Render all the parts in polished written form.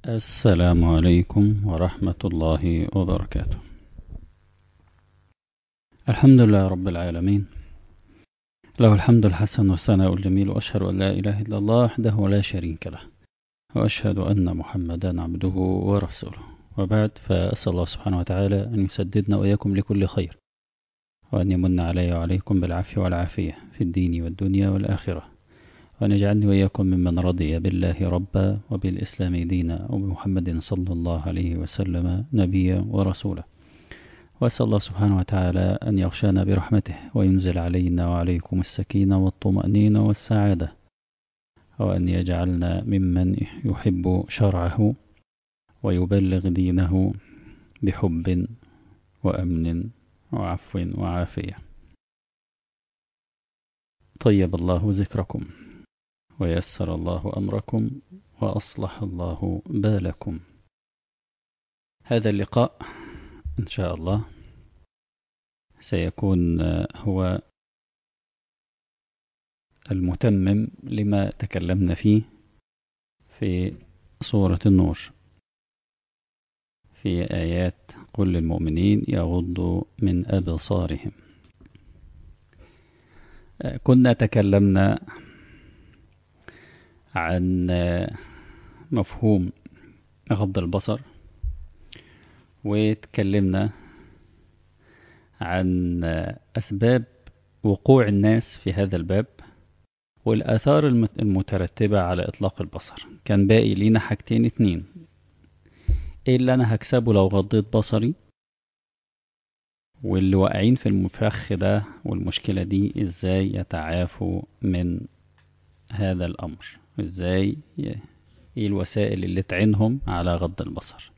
السلام عليكم ورحمة الله وبركاته. الحمد لله رب العالمين، له الحمد الحسن والثناء الجميل، وأشهد أن لا إله إلا الله وحده لا شريك له، وأشهد أن محمدا عبده ورسوله. وبعد، فأسأل الله سبحانه وتعالى أن يسددنا وإياكم لكل خير، وأن يمن علي وعليكم بالعفو والعافية في الدين والدنيا والآخرة، وأن يجعلني وإياكم ممن رضي بالله ربا وبالإسلام دينا وبمحمد صلى الله عليه وسلم نبيا ورسولا. وأسأل الله سبحانه وتعالى أن يغشانا برحمته، وينزل علينا وعليكم السكينة والطمأنينة والسعادة، وأن يجعلنا ممن يحب شرعه ويبلغ دينه بحب وأمن وعفو وعافية. طيب الله ذكركم، ويسر الله أمركم، وأصلح الله بالكم. هذا اللقاء إن شاء الله سيكون هو المتمم لما تكلمنا فيه في سورة النور، في آيات قل للمؤمنين يغضوا من أبصارهم. كنا تكلمنا عن مفهوم غض البصر، وتكلمنا عن أسباب وقوع الناس في هذا الباب والآثار المترتبة على إطلاق البصر. كان باقي لينا حاجتين اتنين: ايه اللي انا هكسبه لو غضيت بصري، واللي واقعين في المفخ ده والمشكلة دي ازاي يتعافوا من هذا الامر، ازاي ايه الوسائل اللي تعينهم على غض البصر.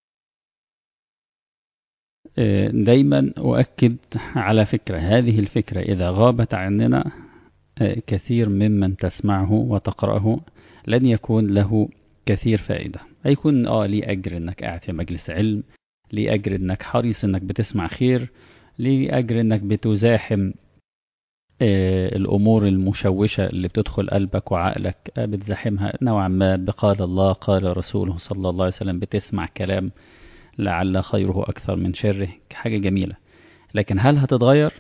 دايما أؤكد على فكرة، هذه الفكرة إذا غابت عننا كثير ممن تسمعه وتقرأه لن يكون له كثير فائدة. هيكون ليه أجر إنك قاعد في مجلس علم، ليه أجر إنك حريص إنك بتسمع خير، ليه أجر إنك بتزاحم الأمور المشوشة اللي بتدخل قلبك وعقلك، بتزاحمها نوعا ما بقال الله قال رسوله صلى الله عليه وسلم، بتسمع كلام لعل خيره أكثر من شره، حاجة جميلة. لكن هل هتتغير؟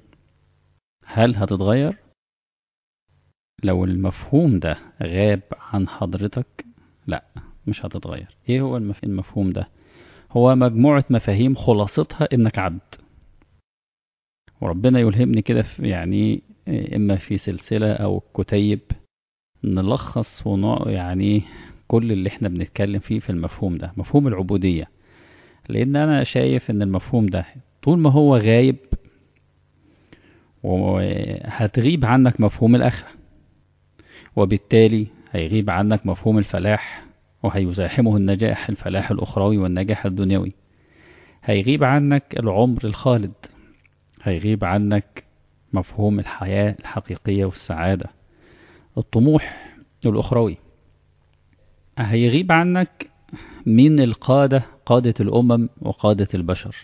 لو المفهوم ده غاب عن حضرتك؟ لا، مش هتتغير. ايه هو المفهوم ده؟ هو مجموعة مفاهيم خلاصتها انك عبد، وربنا يلهمني كده يعني اما في سلسلة او كتيب نلخص يعني كل اللي احنا بنتكلم فيه في المفهوم ده، مفهوم العبودية. لان انا شايف ان المفهوم ده طول ما هو غايب وهتغيب عنك مفهوم الآخرة، وبالتالي هيغيب عنك مفهوم الفلاح، وهيزاحمه الفلاح الأخروي والنجاح الدنيوي. هيغيب عنك العمر الخالد، هيغيب عنك مفهوم الحياة الحقيقية والسعادة، الطموح الأخروي. هيغيب عنك من قادة الأمم وقادة البشر.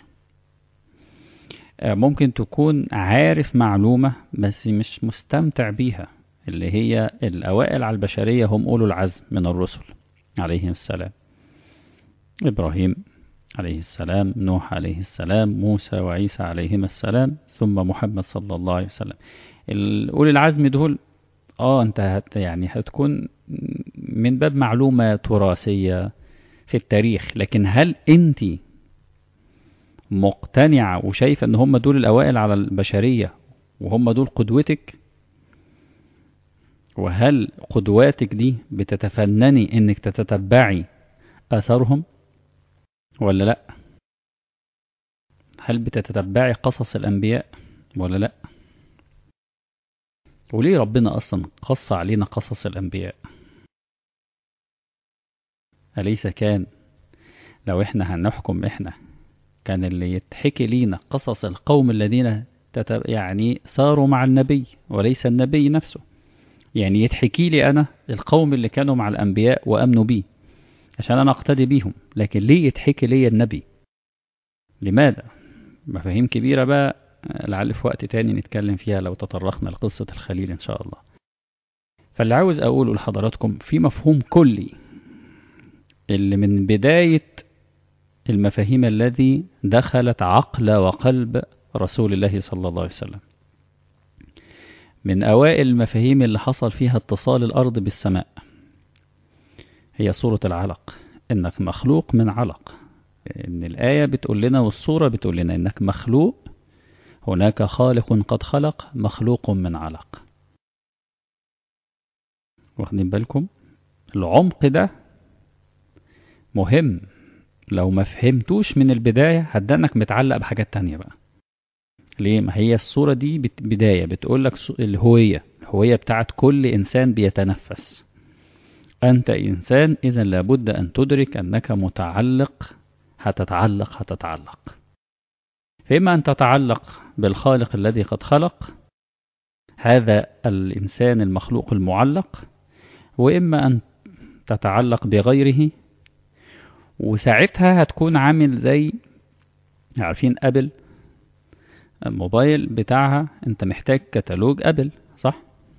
ممكن تكون عارف معلومة بس مش مستمتع بيها، اللي هي الأوائل على البشرية هم أولو العزم من الرسل عليهم السلام: إبراهيم عليه السلام، نوح عليه السلام، موسى وعيسى عليهم السلام، ثم محمد صلى الله عليه وسلم. أولي العزم دول انت يعني هتكون من باب معلومة تراثية في التاريخ، لكن هل انت مقتنعة وشايفة ان هم دول الأوائل على البشرية وهم دول قدوتك؟ وهل قدواتك دي بتتفنني انك تتتبعي اثرهم ولا لا؟ هل بتتتبعي قصص الانبياء ولا لا؟ وليه ربنا اصلا قص علينا قصص الانبياء؟ أليس كان لو احنا هنحكم كان اللي يتحكي لينا قصص القوم الذين يعني ساروا مع النبي وليس النبي نفسه؟ يعني يتحكي لي أنا القوم اللي كانوا مع الأنبياء وأمنوا بيه عشان أنا أقتدي بيهم، لكن ليه يتحكي لي النبي؟ لماذا؟ مفاهيم كبيرة بقى، لعل في وقت تاني نتكلم فيها لو تطرقنا لقصة الخليل إن شاء الله. فاللي عاوز أقوله لحضراتكم في مفهوم كلي اللي من بداية المفاهيم الذي دخلت عقل وقلب رسول الله صلى الله عليه وسلم، من أوائل المفاهيم اللي حصل فيها اتصال الأرض بالسماء، هي سورة العلق، إنك مخلوق من علق. إن الآية بتقول لنا والسورة بتقول لنا إنك مخلوق، هناك خالق قد خلق مخلوق من علق. واخدين بالكم؟ العمق ده مهم، لو ما فهمتوش من البداية هتدنك متعلق بحاجات تانية بقى. ليه؟ ما هي الصورة دي بداية بتقولك الهوية بتاعت كل إنسان بيتنفس. أنت إنسان، إذن لابد أن تدرك أنك متعلق، هتتعلق. فإما أن تتعلق بالخالق الذي قد خلق، هذا الإنسان المخلوق المعلق، وإما أن تتعلق بغيره، وساعتها هتكون عامل زي، عارفين أبل الموبايل بتاعها، انت محتاج كتالوج أبل، صح؟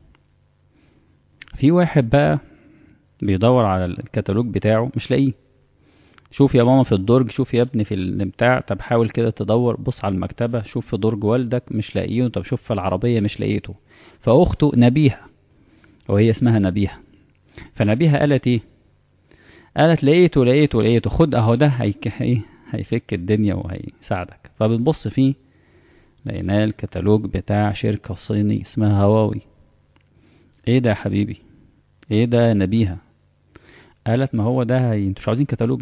في واحد بقى بيدور على الكتالوج بتاعه مش لاقيه. شوف يا ماما في الدرج، شوف يا ابني في البتاع، طب حاول كده تدور، بص على المكتبة، شوف في درج والدك مش لاقيه، طب شوف في العربية مش لاقيته. فأخته نبيهة، وهي اسمها نبيهة، فنبيهة قالت ايه؟ قالت لقيته، خد اهو ده هيفك الدنيا وهيساعدك. فبنبص فيه لقيناه الكتالوج بتاع شركة صيني اسمها هواوي. ايه ده يا حبيبي؟ ايه ده يا نبيهة؟ قالت ما هو ده، انتوا مش عاوزين كتالوج؟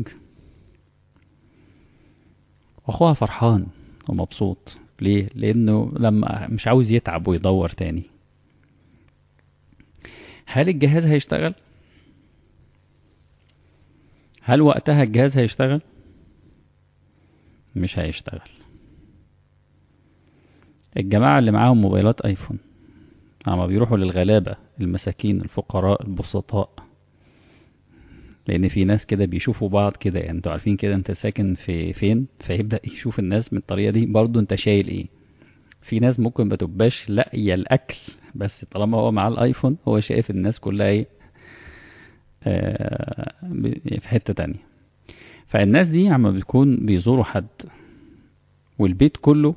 واخوها فرحان ومبسوط. ليه؟ لانه لما مش عاوز يتعب ويدور تاني. هل الجهاز هيشتغل؟ هل وقتها الجهاز هيشتغل؟ مش هيشتغل. الجماعة اللي معاهم موبايلات ايفون اما بيروحوا للغلابة المساكين الفقراء البسطاء، لان في ناس كده بيشوفوا بعض كده، يعني انتوا عارفين كده انت ساكن في فين، فيبدأ يشوف الناس من الطريقة دي. برضو انت شايل ايه؟ في ناس ممكن ما تبقاش لاقيه الاكل، بس طالما هو معاه الايفون هو شايف الناس كلها ايه، في حتة تانية. فالناس دي عم بيكون بيزوروا حد والبيت كله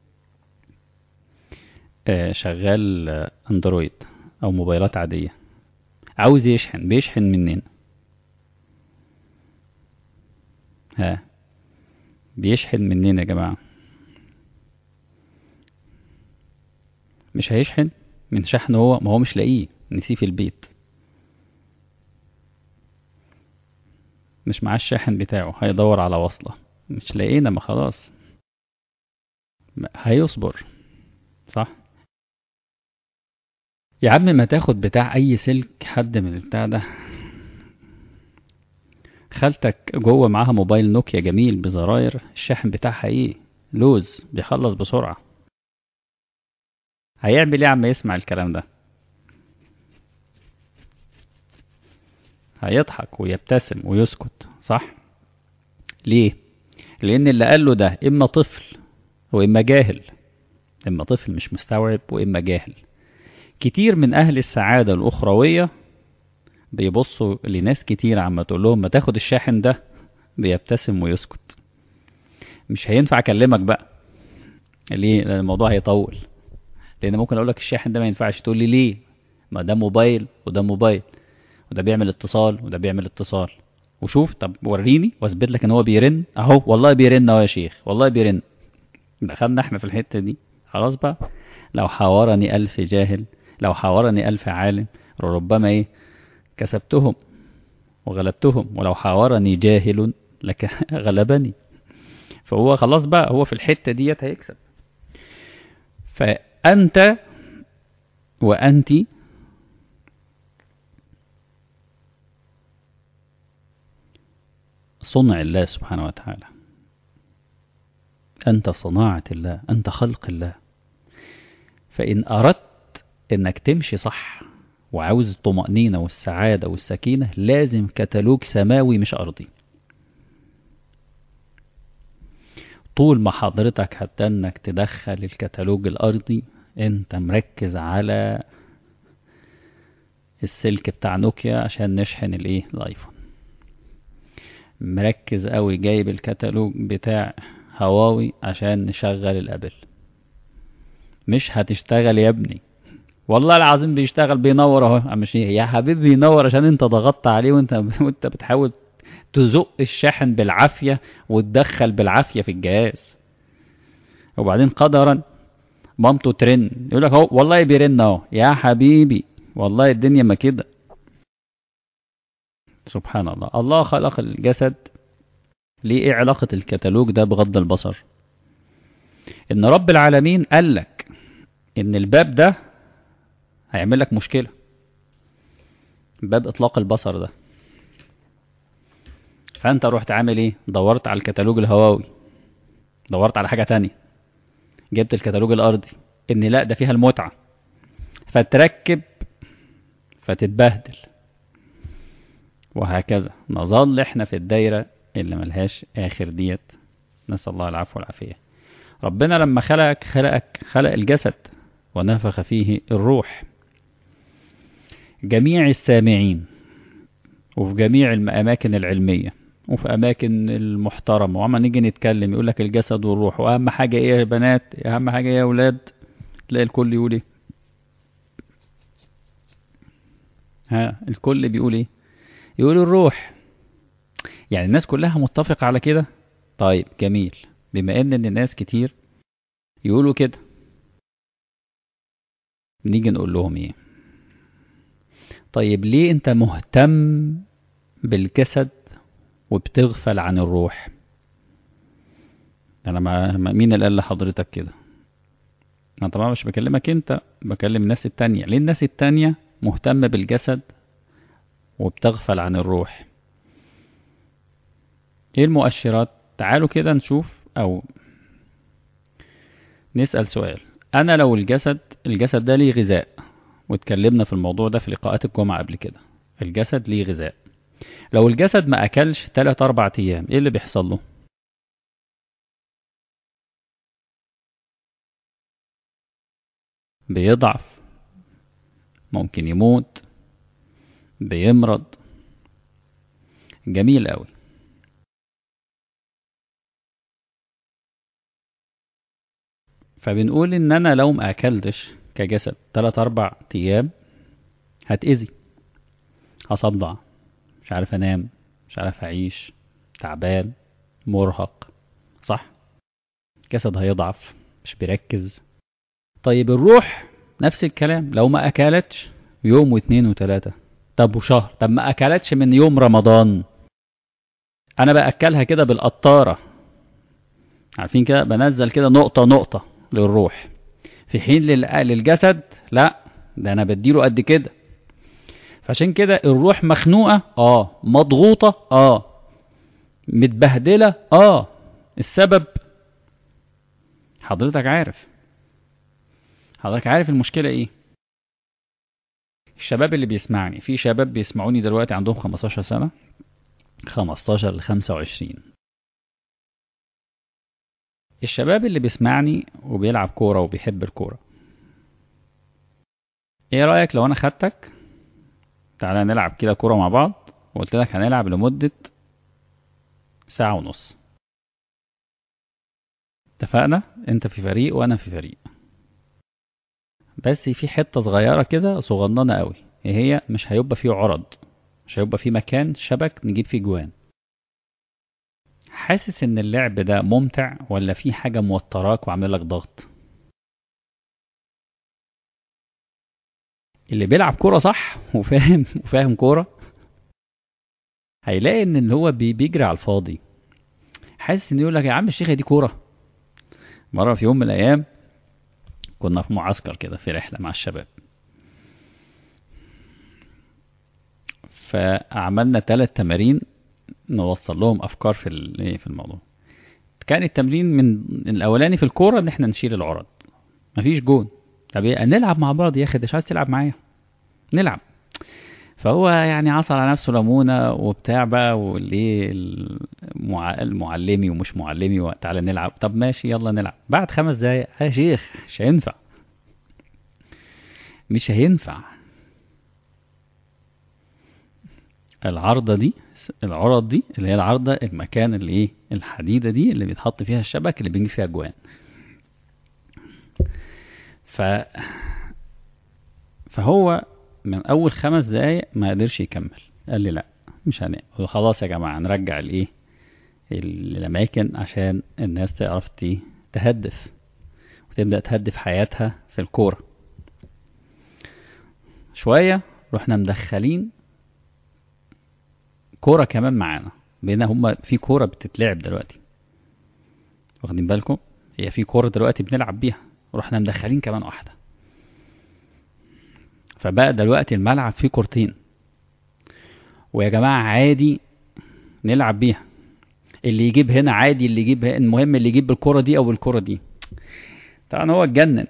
شغال اندرويد او موبايلات عادية، عاوز يشحن، بيشحن منين؟ ها، بيشحن منين يا جماعة؟ مش هيشحن من شحن، هو ما هو مش لاقيه، نسيه في البيت، مش معاه الشاحن بتاعه، هيدور على وصلة، مش لاقينا، ما خلاص هيصبر، صح؟ يا عم ما تاخد بتاع اي سلك حد من البتاع ده، خالتك جوه معاها موبايل نوكيا جميل بزراير، الشاحن بتاعها ايه؟ لوز، بيخلص بسرعة. هيعمل ايه عم يسمع الكلام ده؟ هيضحك ويبتسم ويسكت، صح؟ ليه؟ لان اللي قاله ده اما طفل واما جاهل، اما طفل مش مستوعب واما جاهل. كتير من اهل السعادة الاخروية بيبصوا لناس كتير عما تقول لهم ما تاخد الشاحن ده، بيبتسم ويسكت. مش هينفع اكلمك بقى. ليه؟ لان الموضوع هيطول، لان ممكن اقول لك الشاحن ده ما ينفعش، تقول لي ليه؟ ما ده موبايل وده موبايل، وده بيعمل اتصال وده بيعمل اتصال، وشوف، طب وريني واثبت لك ان هو بيرن اهو، والله بيرن اهو يا شيخ، والله بيرن. دخلنا احنا في الحتة دي، خلاص بقى. لو حاورني 1000 جاهل، لو حاورني 1000 عالم، ربما ايه، كسبتهم وغلبتهم، ولو حاورني جاهل لك غلبني. فهو خلاص بقى، هو في الحتة ديت هيكسب. فأنت وأنت صنع الله سبحانه وتعالى، أنت صناعة الله، أنت خلق الله. فإن أردت أنك تمشي صح وعاوز الطمأنينة والسعادة والسكينة، لازم كتالوج سماوي مش أرضي. طول ما حضرتك حتى أنك تدخل الكتالوج الأرضي، أنت مركز على السلك بتاع نوكيا عشان نشحن الايه، الايفون. مركز قوي جايب الكتالوج بتاع هواوي عشان نشغل الابل. مش هتشتغل يا ابني، والله العظيم بيشتغل بينور اهو. مش يا حبيبي بينور عشان انت ضغطت عليه وانت بتحاول تزق الشاحن بالعافية وتدخل بالعافية في الجهاز، وبعدين قدرا مامته ترن يقول لك اهو والله بيرن اهو. يا حبيبي والله الدنيا ما كده. سبحان الله. الله خلق الجسد ليه؟ ايه علاقة الكتالوج ده بغض البصر؟ ان رب العالمين قال لك ان الباب ده هيعمل لك مشكلة، باب اطلاق البصر ده. فانت رحت عامل ايه؟ دورت على الكتالوج الهواوي، دورت على حاجة تانية، جبت الكتالوج الارضي ان لا ده فيها المتعة، فتركب فتتبهدل، وهكذا نظل احنا في الدايرة اللي ملهاش اخر ديت. نسأل الله العفو والعافية. ربنا لما خلق الجسد ونفخ فيه الروح. جميع السامعين وفي جميع الأماكن العلمية وفي أماكن المحترمة وعما نيجي نتكلم يقول لك الجسد والروح، وأهم حاجة إيه يا بنات؟ أهم حاجة إيه يا أولاد؟ تلاقي الكل يقول إيه؟ الكل بيقول إيه؟ يقول الروح. يعني الناس كلها متفقة على كده. طيب جميل. بما إن الناس كتير يقولوا كده، نيجي نقول لهم إيه؟ طيب ليه أنت مهتم بالجسد وبتغفل عن الروح؟ أنا مين اللي قال لحضرتك كده؟ أنا طبعا مش بكلمك أنت، بكلم الناس التانية. ليه الناس التانية مهتمة بالجسد وبتغفل عن الروح؟ ايه المؤشرات؟ تعالوا كده نشوف او نسأل سؤال. انا لو الجسد ده ليه غذاء، واتكلمنا في الموضوع ده في لقاءات الجمعة قبل كده. الجسد ليه غذاء. لو الجسد ما اكلش 3-4 ايام ايه اللي بيحصل له؟ بيضعف، ممكن يموت، بيمرض. جميل قوي. فبنقول ان انا لو ما اكلتش كجسد 3-4 ايام هتأذي، هصدع، مش عارف انام، مش عارف اعيش، تعبان، مرهق، صح؟ الجسد هيضعف، مش بيركز. طيب الروح نفس الكلام، لو ما اكلتش يوم واثنين وثلاثة، طب وشهر، طب ما اكلتش من يوم رمضان، انا باكلها كده بالقطارة، عارفين كده، بنزل كده نقطة نقطة للروح، في حين للجسد لا، ده انا بديله قد كده. فعشان كده الروح مخنوقة، مضغوطة، متبهدلة، السبب حضرتك عارف المشكلة ايه؟ الشباب اللي بيسمعني، في شباب بيسمعوني دلوقتي عندهم 15 سنة، 15 ل 25. الشباب اللي بيسمعني وبيلعب كورة وبيحب الكورة، ايه رأيك لو انا خدتك تعالى نلعب كده كورة مع بعض، وقلت لك هنلعب لمدة 1:30 ساعة؟ اتفقنا؟ انت في فريق وانا في فريق، بس في حتة صغيرة كده صغننة قوي، ايه هي؟ مش هيبقى فيه عرض، مش هيبقى فيه مكان شبك نجيب فيه جوان. حاسس ان اللعب ده ممتع ولا في حاجة موتراك وعامل لك ضغط؟ اللي بيلعب كورة صح وفاهم كورة هيلاقي ان اللي هو بيجري على الفاضي. حاسس ان يقول لك يا عم الشيخة دي كورة. مرة في يوم من الايام كنا في معسكر كده، في رحلة مع الشباب، فعملنا 3 تمارين نوصل لهم افكار في الموضوع. كان التمرين من الاولاني في الكورة ان احنا نشيل العرض، مفيش جون. طب ايه نلعب مع بعض يا اخي، مش عايز تلعب معايا؟ نلعب. فهو يعني عصر على نفسه ليمونه وبتاع بقى، وليه المعلمي ومش معلمي، تعالى نلعب. طب ماشي يلا نلعب. بعد 5 دقايق يا شيخ مش هينفع، مش هينفع. العارضة دي العرض دي اللي هي العارضة، المكان اللي ايه الحديدة دي اللي بيتحط فيها الشبك اللي بيجي فيها جوان. فهو من اول 5 دقايق ما قدرش يكمل، قال لي لا مش هنعمل، خلاص يا جماعة نرجع الايه الاماكن عشان الناس تعرف تهدف وتبدأ تهدف حياتها في الكورة. شوية رحنا مدخلين كورة كمان معانا، بينا هما في كورة بتتلعب دلوقتي، واخدين بالكم؟ هي في كورة دلوقتي بنلعب بيها، ورحنا مدخلين كمان واحدة، فبقى دلوقتي الملعب فيه كورتين، ويا جماعة عادي نلعب بيها، اللي يجيب هنا عادي، اللي يجيب هنا، المهم اللي يجيب بالكورة دي او بالكورة دي. طبعا هو اتجنن،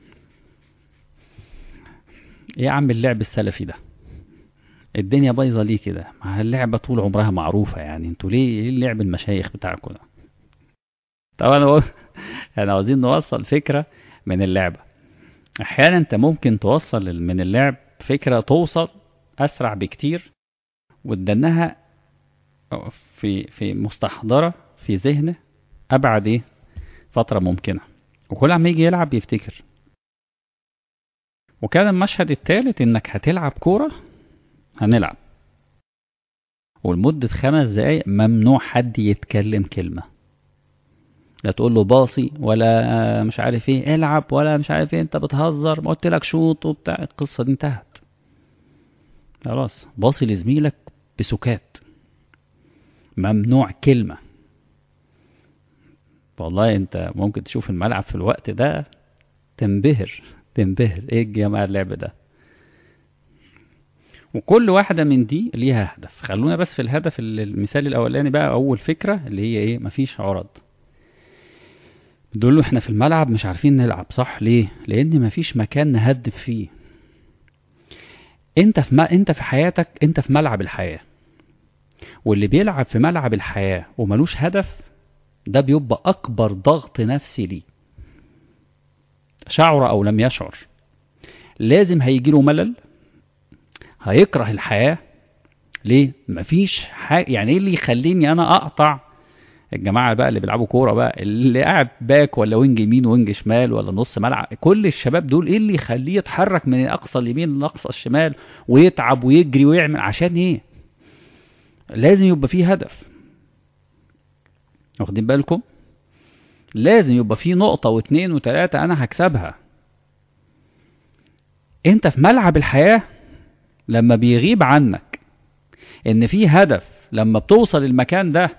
ايه يا عم اللعب السلفي ده، الدنيا بايظه ليه كده، ما اللعبه طول عمرها معروفه يعني، انتوا ليه اللعب المشايخ بتاعكم ده؟ طبعا هو احنا عاوزين نوصل فكره من اللعبه. احيانا انت ممكن توصل من اللعب فكره توصل اسرع بكتير، وتدنها في مستحضره في ذهنه ابعد ايه فتره ممكنه، وكل عم يجي يلعب يفتكر. وكان المشهد الثالث انك هتلعب كوره، هنلعب ولمدة 5 دقايق ممنوع حد يتكلم كلمة، لا تقول له باصي ولا مش عارف ايه العب ولا مش عارف ايه انت بتهزر، ما قلت لك شوط وبتاع، القصة دي انتهت خلاص. باصي لزميلك بسكات، ممنوع كلمة. والله انت ممكن تشوف الملعب في الوقت ده تنبهر ايه الجماعة اللعب ده. وكل واحدة من دي ليها هدف. خلونا بس في الهدف المثال الاولاني بقى، اول فكرة اللي هي ايه، مفيش عرض. دول احنا في الملعب مش عارفين نلعب صح، ليه؟ لان مفيش مكان نهدف فيه. انت في حياتك، انت في ملعب الحياة، واللي بيلعب في ملعب الحياة وملوش هدف ده بيبقى اكبر ضغط نفسي ليه، شعر او لم يشعر. لازم هيجيله ملل، هيكره الحياة. ليه؟ مفيش حاجة. يعني ايه اللي يخليني انا اقطع الجماعة بقى اللي بيلعبوا كورة بقى، اللي قاعد باك ولا وينج يمين وينج شمال ولا نص ملعب، كل الشباب دول ايه اللي يخليه يتحرك من اقصى اليمين لاقصى الشمال ويتعب ويجري ويعمل؟ عشان ايه؟ لازم يبقى فيه هدف، واخدين بالكم؟ لازم يبقى فيه نقطة واثنين وثلاثة انا هكسبها. انت في ملعب الحياة لما بيغيب عنك ان فيه هدف، لما بتوصل المكان ده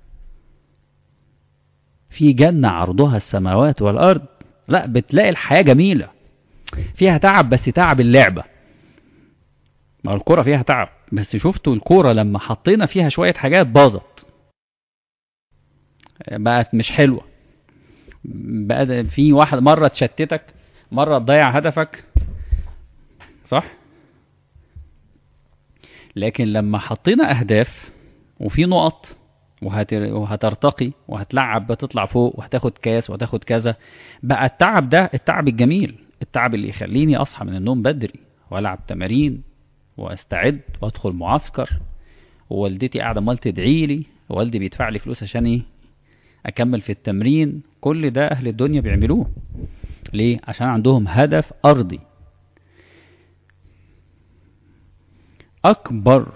في جنة عرضها السماوات والأرض، لا بتلاقي الحياة جميلة، فيها تعب بس تعب اللعبة. ما الكرة فيها تعب، بس شفتوا الكرة لما حطينا فيها شوية حاجات باظت، بقت مش حلوة، بقى في واحد مرة تشتتك، مرة تضيع هدفك، صح؟ لكن لما حطينا أهداف وفي نقط وهترتقي وهتلعب، بتطلع فوق وهتاخد كاس وهتاخد كذا، بقى التعب ده التعب الجميل، التعب اللي يخليني أصحى من النوم بدري وألعب تمارين واستعد وادخل معسكر، ووالدتي قاعده امال تدعي لي، ووالدي بيدفع لي فلوس عشان ايه؟ اكمل في التمرين. كل ده اهل الدنيا بيعملوه ليه؟ عشان عندهم هدف ارضي. اكبر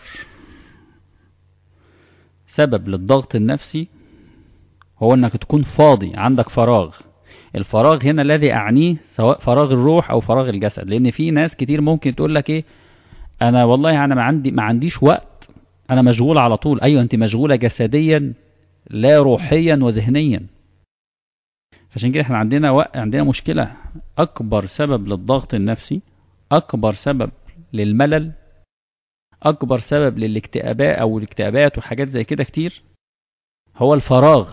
سبب للضغط النفسي هو انك تكون فاضي، عندك فراغ. الفراغ هنا الذي اعنيه سواء فراغ الروح او فراغ الجسد، لان في ناس كتير ممكن تقول لك ايه، انا والله انا ما عنديش وقت، انا مشغول على طول. ايوه انت مشغولة جسديا لا روحيا وذهنيا. عشان كده احنا عندنا مشكلة. اكبر سبب للضغط النفسي، اكبر سبب للملل، اكبر سبب للاكتئابات او الاكتئابات وحاجات زي كده كتير هو الفراغ.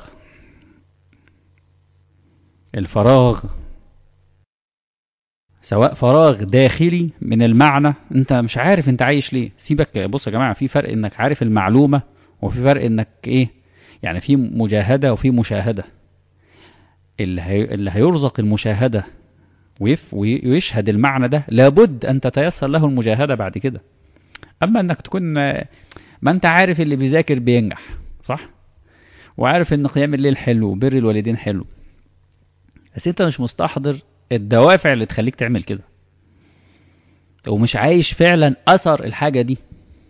الفراغ سواء فراغ داخلي من المعنى، انت مش عارف انت عايش ليه. سيبك، بص يا جماعة، في فرق انك عارف المعلومة، وفي فرق انك ايه، يعني في مجاهدة وفي مشاهدة. اللي هيرزق المشاهدة ويشهد المعنى ده لابد ان تتيسر له المجاهدة بعد كده. اما انك تكون ما انت عارف اللي بيذاكر بينجح، صح؟ وعارف ان قيام الليل حلو وبر الوالدين حلو، بس انت مش مستحضر الدوافع اللي تخليك تعمل كده، ومش عايش فعلا اثر الحاجة دي.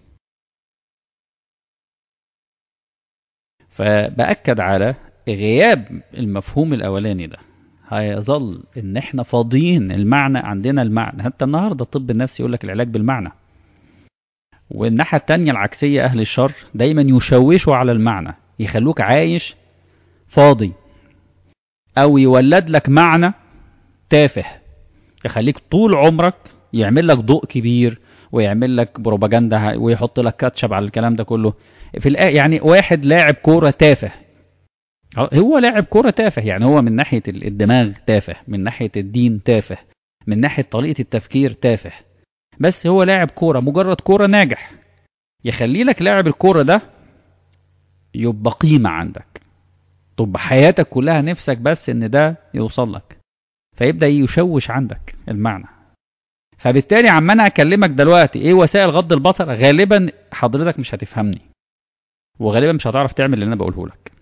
فبأكد على غياب المفهوم الاولاني ده، هيظل ان احنا فاضيين المعنى، عندنا المعنى. حتى النهارده الطب النفسي يقول لك العلاج بالمعنى، والناحية التانية العكسية اهل الشر دايما يشوشوا على المعنى، يخلوك عايش فاضي، او يولد لك معنى تافه يخليك طول عمرك يعمل لك ضوء كبير، ويعمل لك بروباجندا، ويحط لك كاتشب على الكلام ده كله. يعني واحد لاعب كورة تافه، هو لاعب كورة تافه، يعني هو من ناحية الدماغ تافه، من ناحية الدين تافه، من ناحية طريقة التفكير تافه، بس هو لاعب كورة، مجرد كورة ناجح، يخلي لك لاعب الكورة ده يبقى قيمة عندك، طب حياتك كلها نفسك بس ان ده يوصل لك، فيبدأ يشوش عندك المعنى. فبالتالي عما انا اكلمك دلوقتي ايه وسائل غض البصر، غالبا حضرتك مش هتفهمني، وغالبا مش هتعرف تعمل اللي انا بقوله لك.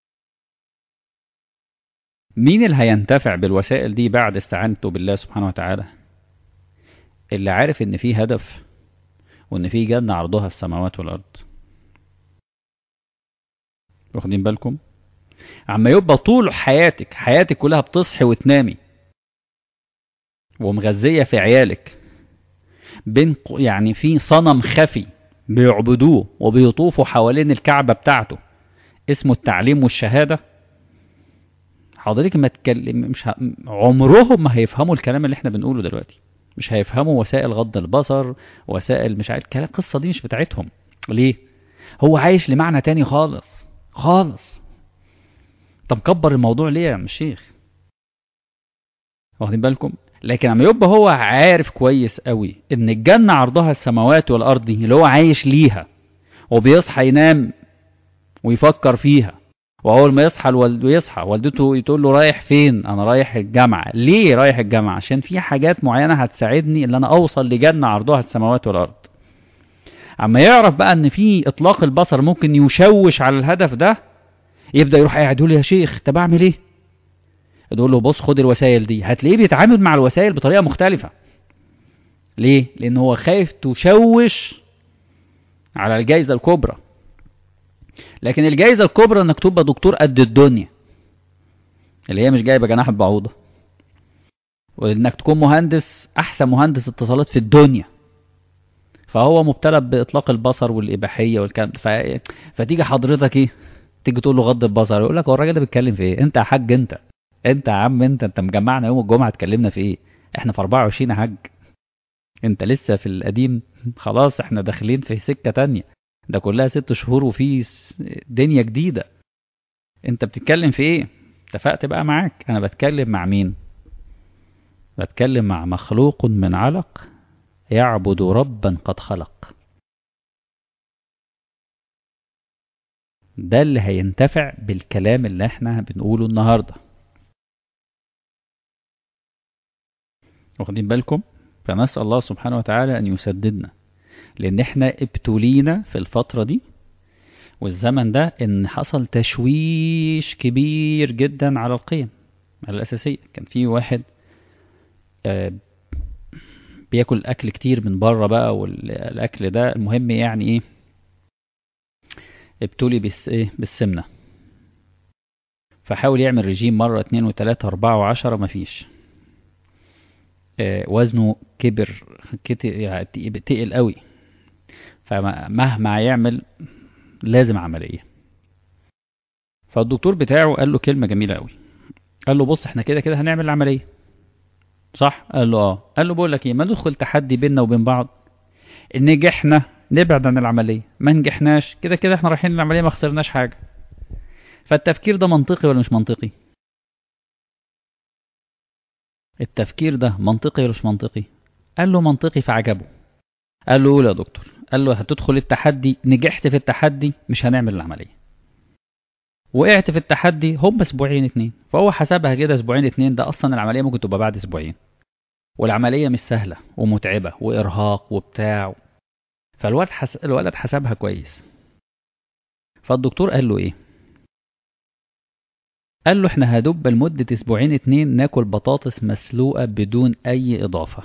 مين اللي هينتفع بالوسائل دي بعد استعانته بالله سبحانه وتعالى؟ اللي عارف ان في هدف، وان في جنة عرضها السماوات والارض. واخدين بالكم؟ عما يبقى طول حياتك كلها بتصحي وتنامي ومغذية في عيالك، يعني في صنم خفي بيعبدوه وبيطوفوا حوالين الكعبة بتاعته اسمه التعليم والشهادة. حضرتك ما تكلم، مش عمرهم ما هيفهموا الكلام اللي احنا بنقوله دلوقتي، مش هيفهموا وسائل غض البصر، وسائل مش عارف الكلام، القصة دي مش بتاعتهم. ليه؟ هو عايش لمعنى تاني خالص خالص. طب مكبر الموضوع ليه يا عم الشيخ؟ واخدين بالكم؟ لكن لما يبقى هو عارف كويس قوي ان الجنة عرضها السماوات والارض دي اللي هو عايش ليها، وبيصحى ينام ويفكر فيها، واول ما يصحى والدته تقول له رايح فين؟ انا رايح الجامعة. ليه رايح الجامعة؟ عشان في حاجات معينة هتساعدني ان انا اوصل لجنة عرضها السماوات والارض. اما يعرف بقى ان في اطلاق البصر ممكن يشوش على الهدف ده، يبدأ يروح قاعد يقول يا شيخ طب اعمل ايه؟ تقول له بص خد الوسائل دي، هتلاقيه بيتعامل مع الوسائل بطريقة مختلفة. ليه؟ لان هو خايف تشوش على الجائزة الكبرى. لكن الجائزة الكبرى انك تبقى دكتور قد الدنيا، اللي هي مش جايبة جناح البعوضة، وانك تكون مهندس، احسن مهندس اتصالات في الدنيا. فهو مبتلى باطلاق البصر والاباحية والكلام ده. فتيجي حضرتك ايه؟ تيجي تقول له غض البصر، يقول لك هو الراجل ده بيتكلم في ايه؟ انت يا حاج انت يا عم، انت مجمعنا يوم الجمعة اتكلمنا في ايه؟ احنا في 24 يا حاج، انت لسه في القديم. خلاص احنا داخلين في سكة تانية، ده كلها 6 شهور وفي دنيا جديدة. انت بتتكلم في ايه؟ اتفقت بقى معاك. انا بتكلم مع مين؟ بتكلم مع مخلوق من علق يعبد ربا قد خلق. ده اللي هينتفع بالكلام اللي احنا بنقوله النهاردة. واخدين بالكم؟ فنسأل الله سبحانه وتعالى أن يسددنا، لأن احنا ابتلينا في الفترة دي والزمن ده ان حصل تشويش كبير جدا على القيم الأساسية. كان في واحد بياكل أكل كتير من بره بقى، والأكل ده المهم يعني ايه، ابتلي بالسمنة، فحاول يعمل رجيم مرة 2 و3 4 و10، مفيش. وزنه كبر يعني تقل قوي، فمهما يعمل لازم عملية. فالدكتور بتاعه قال له كلمة جميلة قوي، قال له بص احنا كده كده هنعمل العملية، صح؟ قال له اه. قال له بقول لك ايه، ما ندخل تحدي بيننا وبين بعض، ان نجحنا نبعد عن العملية، ما نجحناش كده كده احنا رايحين العملية ما خسرناش حاجة. فالتفكير ده منطقي ولا مش منطقي؟ التفكير ده منطقي ولا مش منطقي؟ قال له منطقي. فعجبه. قال له قول يا دكتور. قال له هتدخل التحدي، نجحت في التحدي مش هنعمل العملية، وقعت في التحدي هم اسبوعين 2. فهو حسبها كده اسبوعين 2، ده اصلا العملية ممكن تبقى بعد اسبوعين، والعملية مش سهلة ومتعبة وارهاق وبتاع. الولد حسبها كويس. فالدكتور قال له ايه؟ قال له احنا هدب لمدة اسبوعين 2 ناكل بطاطس مسلوقة بدون اي اضافة.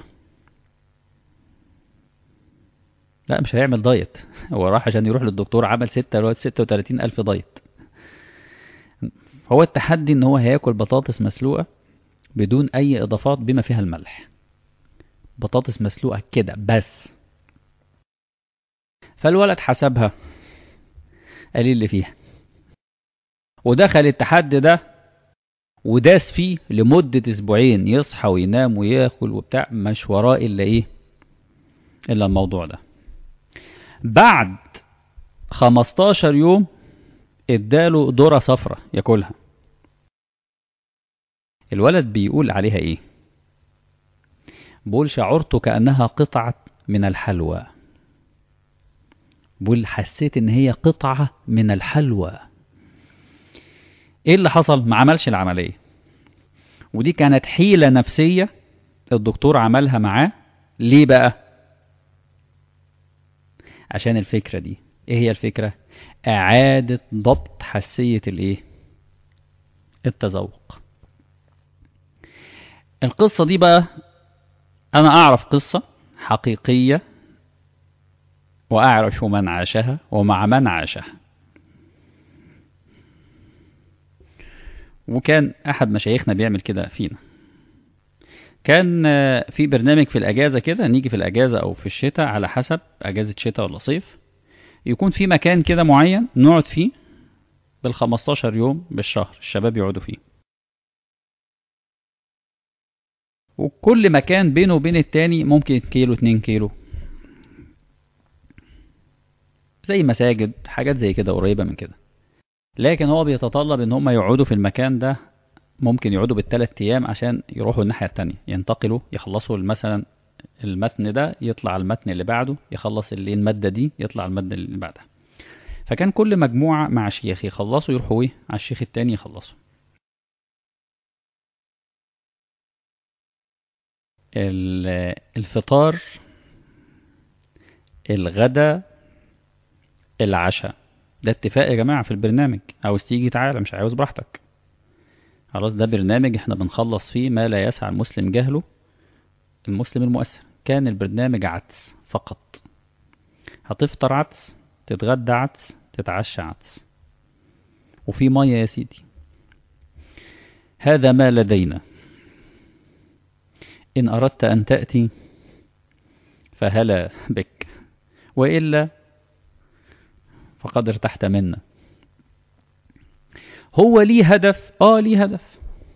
لا مش هيعمل دايت، هو راح عشان يروح للدكتور عمل 36,000 دايت. هو التحدي ان هو هياكل بطاطس مسلوقة بدون اي اضافات بما فيها الملح، بطاطس مسلوقة كده بس. فالولد حسبها قال اللي فيها، ودخل التحدي ده وداس فيه لمدة اسبوعين، يصحى وينام وياكل وبتاع، مش وراه الا ايه؟ الا الموضوع ده. بعد 15 يوم اداله ذرة صفرة ياكلها. الولد بيقول عليها ايه؟ بقول شعرت كأنها قطعة من الحلوى. بقول حسيت ان هي قطعة من الحلوى. ايه اللي حصل؟ ما عملش العملية، ودي كانت حيلة نفسية الدكتور عملها معاه. ليه بقى؟ عشان الفكرة دي. ايه هي الفكرة؟ اعادة ضبط حساسية الايه؟ التذوق. القصة دي بقى انا اعرف قصة حقيقية، واعرف من عاشها ومع من عاشها. وكان احد مشايخنا بيعمل كده فينا. كان في برنامج في الاجازة كده، نيجي في الاجازة او في الشتاء على حسب اجازة شتاء ولا صيف، يكون في مكان كده معين نقعد فيه بال15 يوم بالشهر، الشباب يقعدوا فيه. وكل مكان بينه وبين التاني ممكن كيلو 2 كيلو، زي مساجد حاجات زي كده قريبة من كده. لكن هو بيتطلب ان هم يقعدوا في المكان ده، ممكن يقعدوا بال3 ايام عشان يروحوا الناحية التانية، ينتقلوا يخلصوا مثلا المتن ده يطلع المتن اللي بعده، يخلص اللي المادة دي يطلع المادة اللي بعدها. فكان كل مجموعة مع شيخ يخلصوا يروحوا ايه على الشيخ التاني يخلصوا. الفطار، الغدا، العشاء، ده اتفاق يا جماعة في البرنامج. عاوز تيجي تعالى، مش عاوز براحتك. خلاص ده برنامج احنا بنخلص فيه ما لا يسع المسلم جهله، المسلم المؤثر. كان البرنامج عدس فقط. هتفطر عدس، تتغدى عدس، تتعشى عدس، وفي مية يا سيدي. هذا ما لدينا. إن أردت أن تأتي فهلا بك، وإلا فقد ارتحت منا. هو ليه هدف؟ ليه هدف.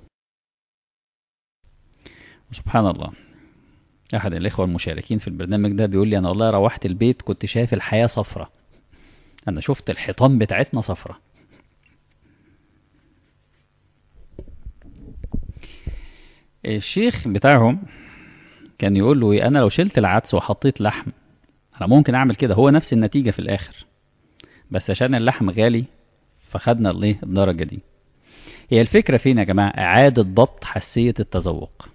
سبحان الله. أحد الإخوة المشاركين في البرنامج ده بيقول لي أنا والله روحت البيت كنت شايف الحياة صفرة، أنا شفت الحيطان بتاعتنا صفرة. الشيخ بتاعهم كان يقول له انا لو شلت العدس وحطيت لحم انا ممكن اعمل كده، هو نفس النتيجة في الاخر، بس عشان اللحم غالي فخدنا الايه الدرجة دي. هي الفكرة فين يا جماعة؟ اعادة ضبط حساسية التذوق.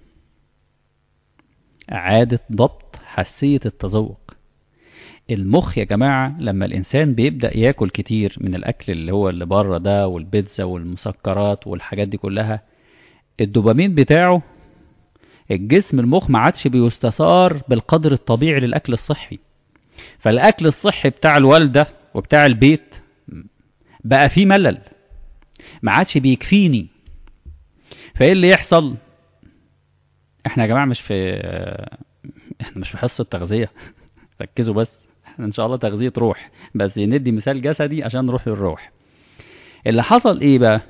اعادة ضبط حساسية التذوق. المخ يا جماعة لما الانسان بيبدأ ياكل كتير من الاكل اللي هو اللي بره ده والبيتزا والمسكرات والحاجات دي كلها، الدوبامين بتاعه الجسم المخ ما عادش بيستثار بالقدر الطبيعي للاكل الصحي. فالاكل الصحي بتاع الوالدة وبتاع البيت بقى فيه ملل، ما عادش بيكفيني. فايه اللي يحصل؟ احنا يا جماعة احنا مش في حصة تغذية ركزوا بس، احنا ان شاء الله تغذية روح، بس ندي مثال جسدي عشان نروح للروح. اللي حصل ايه بقى؟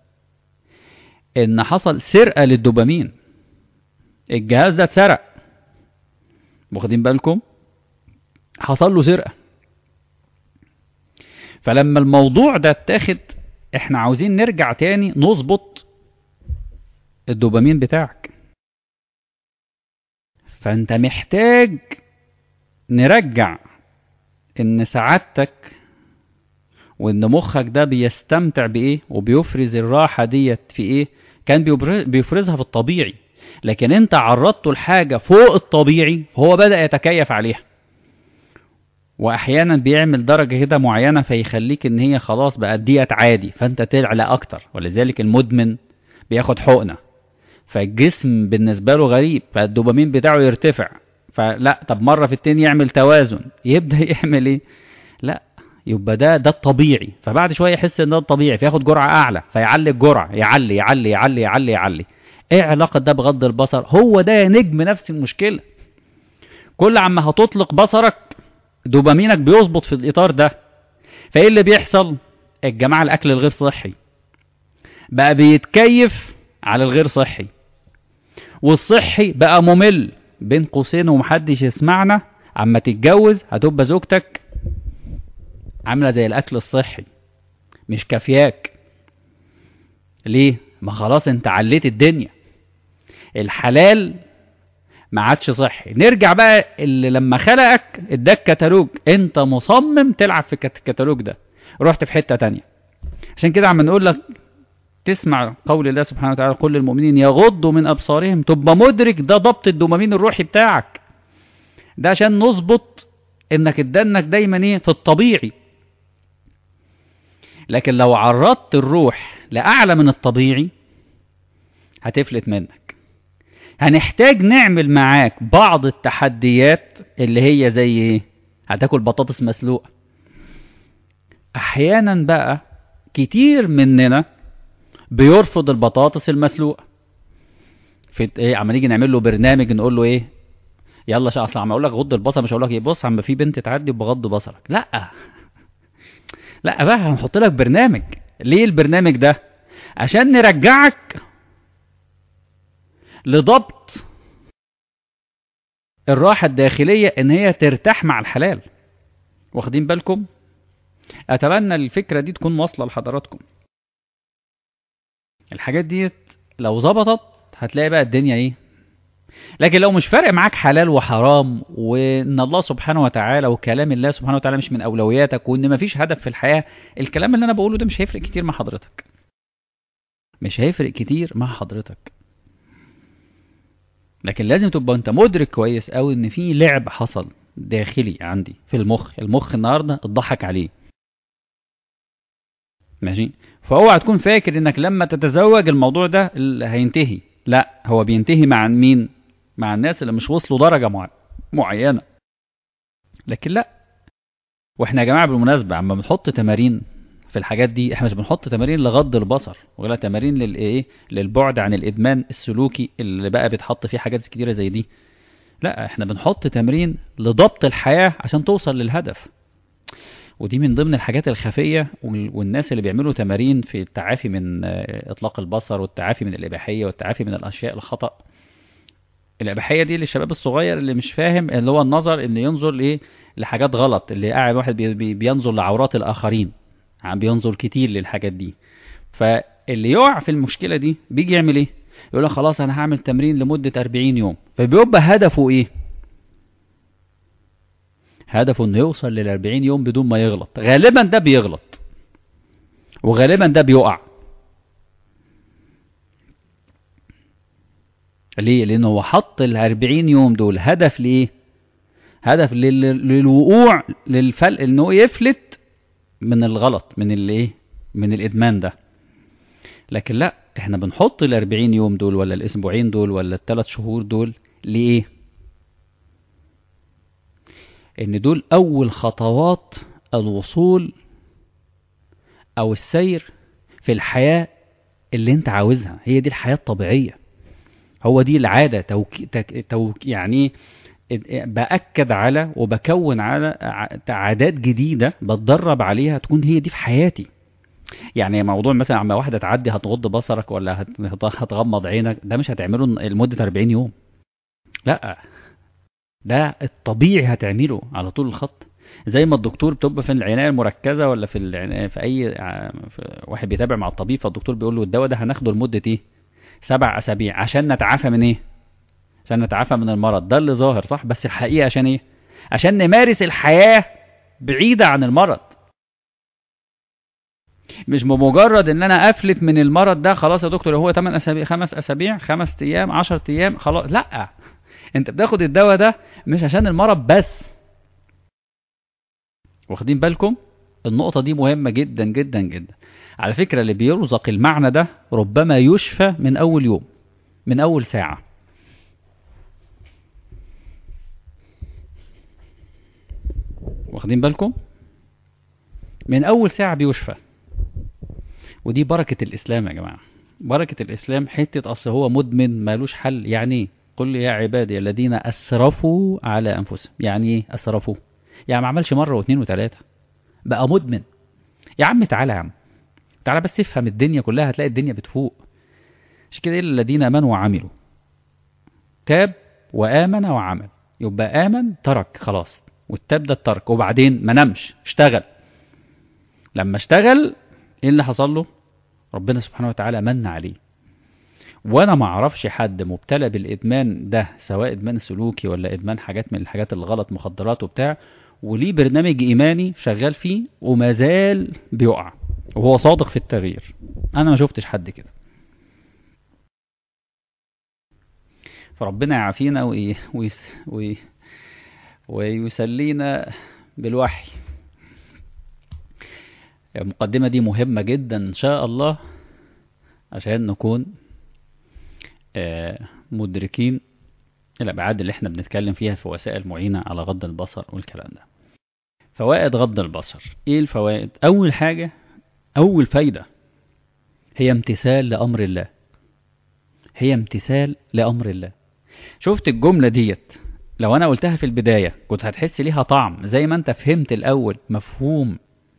ان حصل سرقة للدوبامين، الجهاز ده اتسرق، واخدين بالكم؟ حصل له سرقة. فلما الموضوع ده اتاخد، احنا عاوزين نرجع تاني نظبط الدوبامين بتاعك. فانت محتاج نرجع ان سعادتك وان مخك ده بيستمتع بايه وبيفرز الراحة ديت في ايه. كان بيفرزها في الطبيعي، لكن انت عرضته لحاجة فوق الطبيعي فهو بدأ يتكيف عليها. واحيانا بيعمل درجة كده معينة فيخليك ان هي خلاص بقى ديت عادي، فانت تعلى اكتر. ولذلك المدمن بياخد حقنة، فالجسم بالنسبة له غريب، فالدوبامين بتاعه يرتفع، فلا طب مرة في التاني يعمل توازن، يبدأ يعمل ايه؟ لا، يبقى ده الطبيعي، فبعد شوية يحس ان ده الطبيعي فياخد جرعة اعلى، فيعلي الجرعة، يعلي يعلي يعلي يعلي يعلي. ايه علاقة ده بغض البصر؟ هو ده يا نجم نفس المشكلة. كل عما هتطلق بصرك دوبامينك بيظبط في الاطار ده. فايه اللي بيحصل؟ الجماعة الاكل الغير صحي بقى بيتكيف على الغير صحي، والصحي بقى ممل. بين قوسين ومحدش يسمعنا، عما تتجوز هتبقى زوجتك عاملة زي الاكل الصحي، مش كافياك. ليه؟ ما خلاص انت عليت الدنيا، الحلال ما عادش صحي. نرجع بقى اللي لما خلقك اداك كتالوج، انت مصمم تلعب في الكتالوج ده، رحت في حتة تانية. عشان كده عم نقول لك تسمع قول الله سبحانه وتعالى قل للمؤمنين يغضوا من ابصارهم، تبقى مدرك ده ضبط الدوبامين الروحي بتاعك، ده عشان نظبط انك ادانك دايما ايه في الطبيعي. لكن لو عرضت الروح لأعلى من الطبيعي هتفلت منك. هنحتاج نعمل معاك بعض التحديات اللي هي زي ايه؟ هتاكل بطاطس مسلوقة. احيانا بقى كتير مننا بيرفض البطاطس المسلوقة. في ايه؟ عم نيجي نعمل له برنامج نقول له ايه؟ يلا اصل عم اقول لك غض البصر، مش هقول لك ايه بص عم في بنت تعدي بغض بصرك، لا لا بقى هنحط لك برنامج. ليه البرنامج ده؟ عشان نرجعك لضبط الراحة الداخلية، ان هي ترتاح مع الحلال. واخدين بالكم؟ اتمنى الفكرة دي تكون واصلة لحضراتكم. الحاجات دي لو ظبطت هتلاقي بقى الدنيا ايه. لكن لو مش فارق معاك حلال وحرام، وان الله سبحانه وتعالى وكلام الله سبحانه وتعالى مش من اولوياتك، وان مفيش هدف في الحياة، الكلام اللي انا بقوله ده مش هيفرق كتير مع حضرتك، مش هيفرق كتير مع حضرتك. لكن لازم تبقى انت مدرك كويس قوي ان في لعب حصل داخلي عندي في المخ النهارده اتضحك عليه. ماشي؟ فاوعى تكون فاكر انك لما تتزوج الموضوع ده اللي هينتهي، لا، هو بينتهي مع مين؟ مع الناس اللي مش وصلوا درجة معينة. لكن لا. واحنا يا جماعة بالمناسبة عما بنحط تمارين في الحاجات دي، احنا مش بنحط تمارين لغض البصر ولا تمارين للايه، للبعد عن الادمان السلوكي اللي بقى بيتحط فيه حاجات كتيرة زي دي. لا، احنا بنحط تمرين لضبط الحياة عشان توصل للهدف. ودي من ضمن الحاجات الخفية. والناس اللي بيعملوا تمارين في التعافي من اطلاق البصر، والتعافي من الاباحية، والتعافي من الاشياء الخطأ. الاباحية دي للشباب الصغير اللي مش فاهم، اللي هو النظر، ان ينظر لايه، لحاجات غلط، اللي قاعد واحد بينظر لعورات الاخرين، عم بينظر كتير للحاجات دي. فاللي يقع في المشكلة دي بيجي يعمل ايه؟ يقول لك خلاص انا هعمل تمرين لمدة 40 يوم. فبيبقى هدفه ايه؟ هدفه انه يوصل لل40 يوم بدون ما يغلط. غالبا ده بيغلط، وغالبا ده بيقع. ليه؟ لانه هو حط ال40 يوم دول هدف ليه؟ هدف للوقوع، للفلق، انه يفلت من الغلط، من الايه، من الادمان ده. لكن لا، احنا بنحط ال40 يوم دول، ولا الاسبوعين دول، ولا ال3 شهور دول ليه؟ ان دول اول خطوات الوصول او السير في الحياة اللي انت عاوزها. هي دي الحياة الطبيعية، هو دي العادة. يعني بأكد على وبكون على عادات جديدة بتدرب عليها تكون هي دي في حياتي. يعني موضوع مثلا عما واحدة تعدي هتغض بصرك ولا هتغمض عينك، ده مش هتعمله لمدة 40 يوم. لا، ده الطبيعي هتعمله على طول الخط. زي ما الدكتور بتبقى في العناية المركزة، ولا في العناية في في واحد بيتابع مع الطبيب، فالدكتور بيقول له الدواء ده هناخده لمدة ايه؟ 7 أسابيع عشان نتعافى من ايه؟ عشان نتعافى من المرض ده اللي ظاهر صح، بس الحقيقة عشان ايه؟ عشان نمارس الحياة بعيدة عن المرض. مش بمجرد ان انا افلت من المرض ده خلاص يا دكتور هو 8 أسابيع 5 أسابيع 5 ايام 10 ايام خلاص. لا، انت بتاخد الدواء ده مش عشان المرض بس، واخدين بالكم؟ النقطة دي مهمة جدا جدا جدا. على فكرة اللي بيرزق المعنى ده ربما يشفى من أول يوم، من أول ساعة. واخدين بالكم؟ من أول ساعة بيشفى. ودي بركة الإسلام يا جماعة، بركة الإسلام. حتة أصل هو مدمن مالوش حل. يعني قل يا عبادي الذين أسرفوا على أنفسهم. يعني إيه أسرفوا؟ يعني ما عملش مرة واثنين وثلاثة، بقى مدمن. يا عم تعالى، يا عم تعالى بس افهم الدنيا كلها، هتلاقي الدنيا بتفوق. مش كده؟ إلا الذين آمنوا وعملوا. تاب وآمن وعمل. يبقى آمن ترك خلاص، والتاب ده الترك. وبعدين ما نمش، اشتغل. لما اشتغل ايه اللي حصل له؟ ربنا سبحانه وتعالى من عليه. وانا ما اعرفش حد مبتلى بالادمان ده، سواء ادمان سلوكي ولا ادمان حاجات من الحاجات الغلط، مخدرات وبتاع، وليه برنامج ايماني شغال فيه وما زال بيقع وهو صادق في التغيير. انا ما شفتش حد كده. فربنا يعافينا ويسلينا بالوحي. المقدمة دي مهمة جدا إن شاء الله، عشان نكون مدركين الأبعاد اللي احنا بنتكلم فيها في وسائل معينة على غض البصر والكلام ده. فوائد غض البصر. ايه الفوائد؟ أول حاجة، أول فايدة هي امتثال لأمر الله. هي امتثال لأمر الله. شفت الجملة ديت لو أنا قلتها في البداية كنت هتحس ليها طعم، زي ما أنت فهمت الأول مفهوم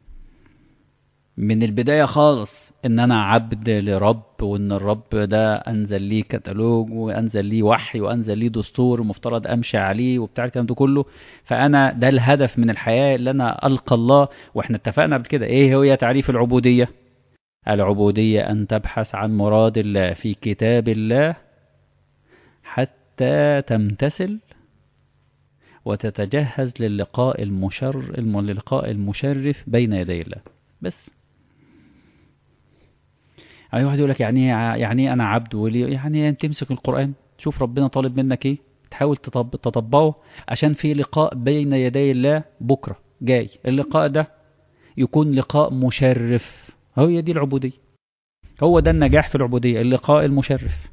من البداية خالص ان انا عبد لرب، وان الرب ده انزل لي كتالوج وانزل لي وحي وانزل لي دستور مفترض امشي عليه وبتاع الكلام ده كله. فانا ده الهدف من الحياة، اللي انا القى الله. واحنا اتفقنا قبل كده ايه هي تعريف العبودية؟ العبودية ان تبحث عن مراد الله في كتاب الله حتى تمتثل وتتجهز للقاء المشرف بين يدي الله. بس اي واحد يقول لك يعني انا عبد ولي، يعني تمسك القرآن شوف ربنا طالب منك ايه، تحاول تطبقه، عشان في لقاء بين يدي الله بكرة جاي. اللقاء ده يكون لقاء مشرف. هي دي العبودية، هو ده النجاح في العبودية، اللقاء المشرف.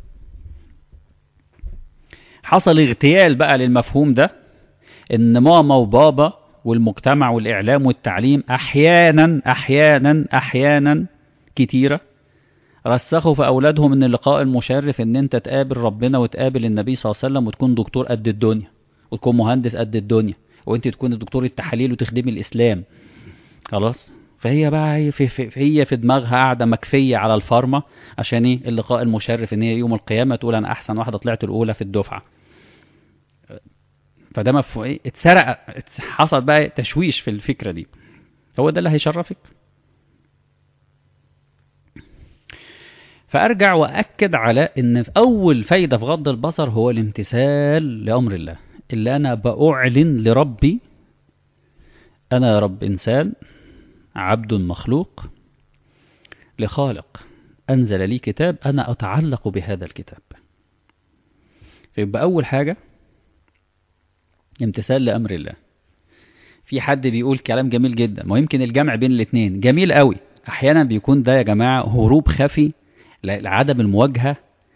حصل اغتيال بقى للمفهوم ده، ان ماما وبابا والمجتمع والإعلام والتعليم أحيانا كتيرة رسخوا في أولادهم ان اللقاء المشرف ان انت تقابل ربنا وتقابل النبي صلى الله عليه وسلم وتكون دكتور قد الدنيا وتكون مهندس قد الدنيا وانت تكون دكتور التحاليل وتخدمي الإسلام. خلاص. فهي بقى هي في دماغها قاعدة مكفية على الفارما. عشان ايه؟ اللقاء المشرف ان هي يوم القيامة تقول انا احسن واحدة طلعت الأولى في الدفعة. فده مفهوم ايه؟ اتسرق، حصل بقى تشويش في الفكرة دي. هو ده اللي هيشرفك. فأرجع وأكد على إن في أول فايدة في غض البصر هو الامتثال لأمر الله، اللي أنا بأعلن لربي أنا يا رب إنسان عبد مخلوق لخالق أنزل لي كتاب، أنا أتعلق بهذا الكتاب. فيبقى أول حاجة امتثال لأمر الله. في حد بيقول كلام جميل جدا، ويمكن الجمع بين الاثنين جميل قوي. أحيانا بيكون ده يا جماعة هروب خفي لعدم المواجهة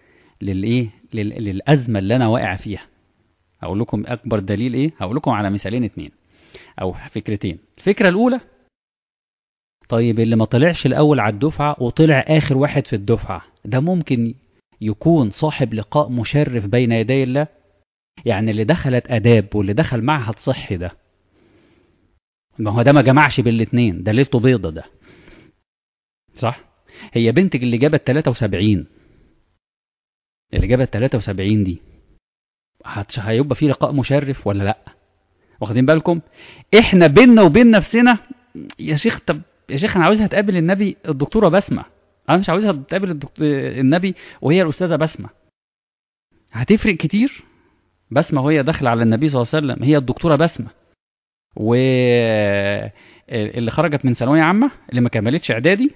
للأزمة اللي أنا واقع فيها. أقول لكم أكبر دليل إيه؟ هقول لكم على مثالين اتنين أو فكرتين. الفكرة الأولى، طيب اللي ما طلعش الأول على الدفعة وطلع آخر واحد في الدفعة، ده ممكن يكون صاحب لقاء مشرف بين يدي الله؟ يعني اللي دخلت آداب واللي دخل معهد صحي ده، ما هو ده ما جمعش بالاتنين، ده ليلته بيضة ده، صح؟ هي بنتك اللي جابت 73، اللي جابت 73 دي هيبقى في لقاء مشرف ولا لا؟ واخدين بالكم؟ احنا بيننا وبين نفسنا يا شيخ، طب يا شيخ انا عاوزها تقابل النبي الدكتوره بسمه، انا مش عاوزها تقابل النبي وهي الاستاذه بسمه. هتفرق كتير؟ بسمه وهي داخله على النبي صلى الله عليه وسلم هي الدكتوره بسمه، واللي خرجت من ثانويه عامه اللي ما كملتش اعدادي،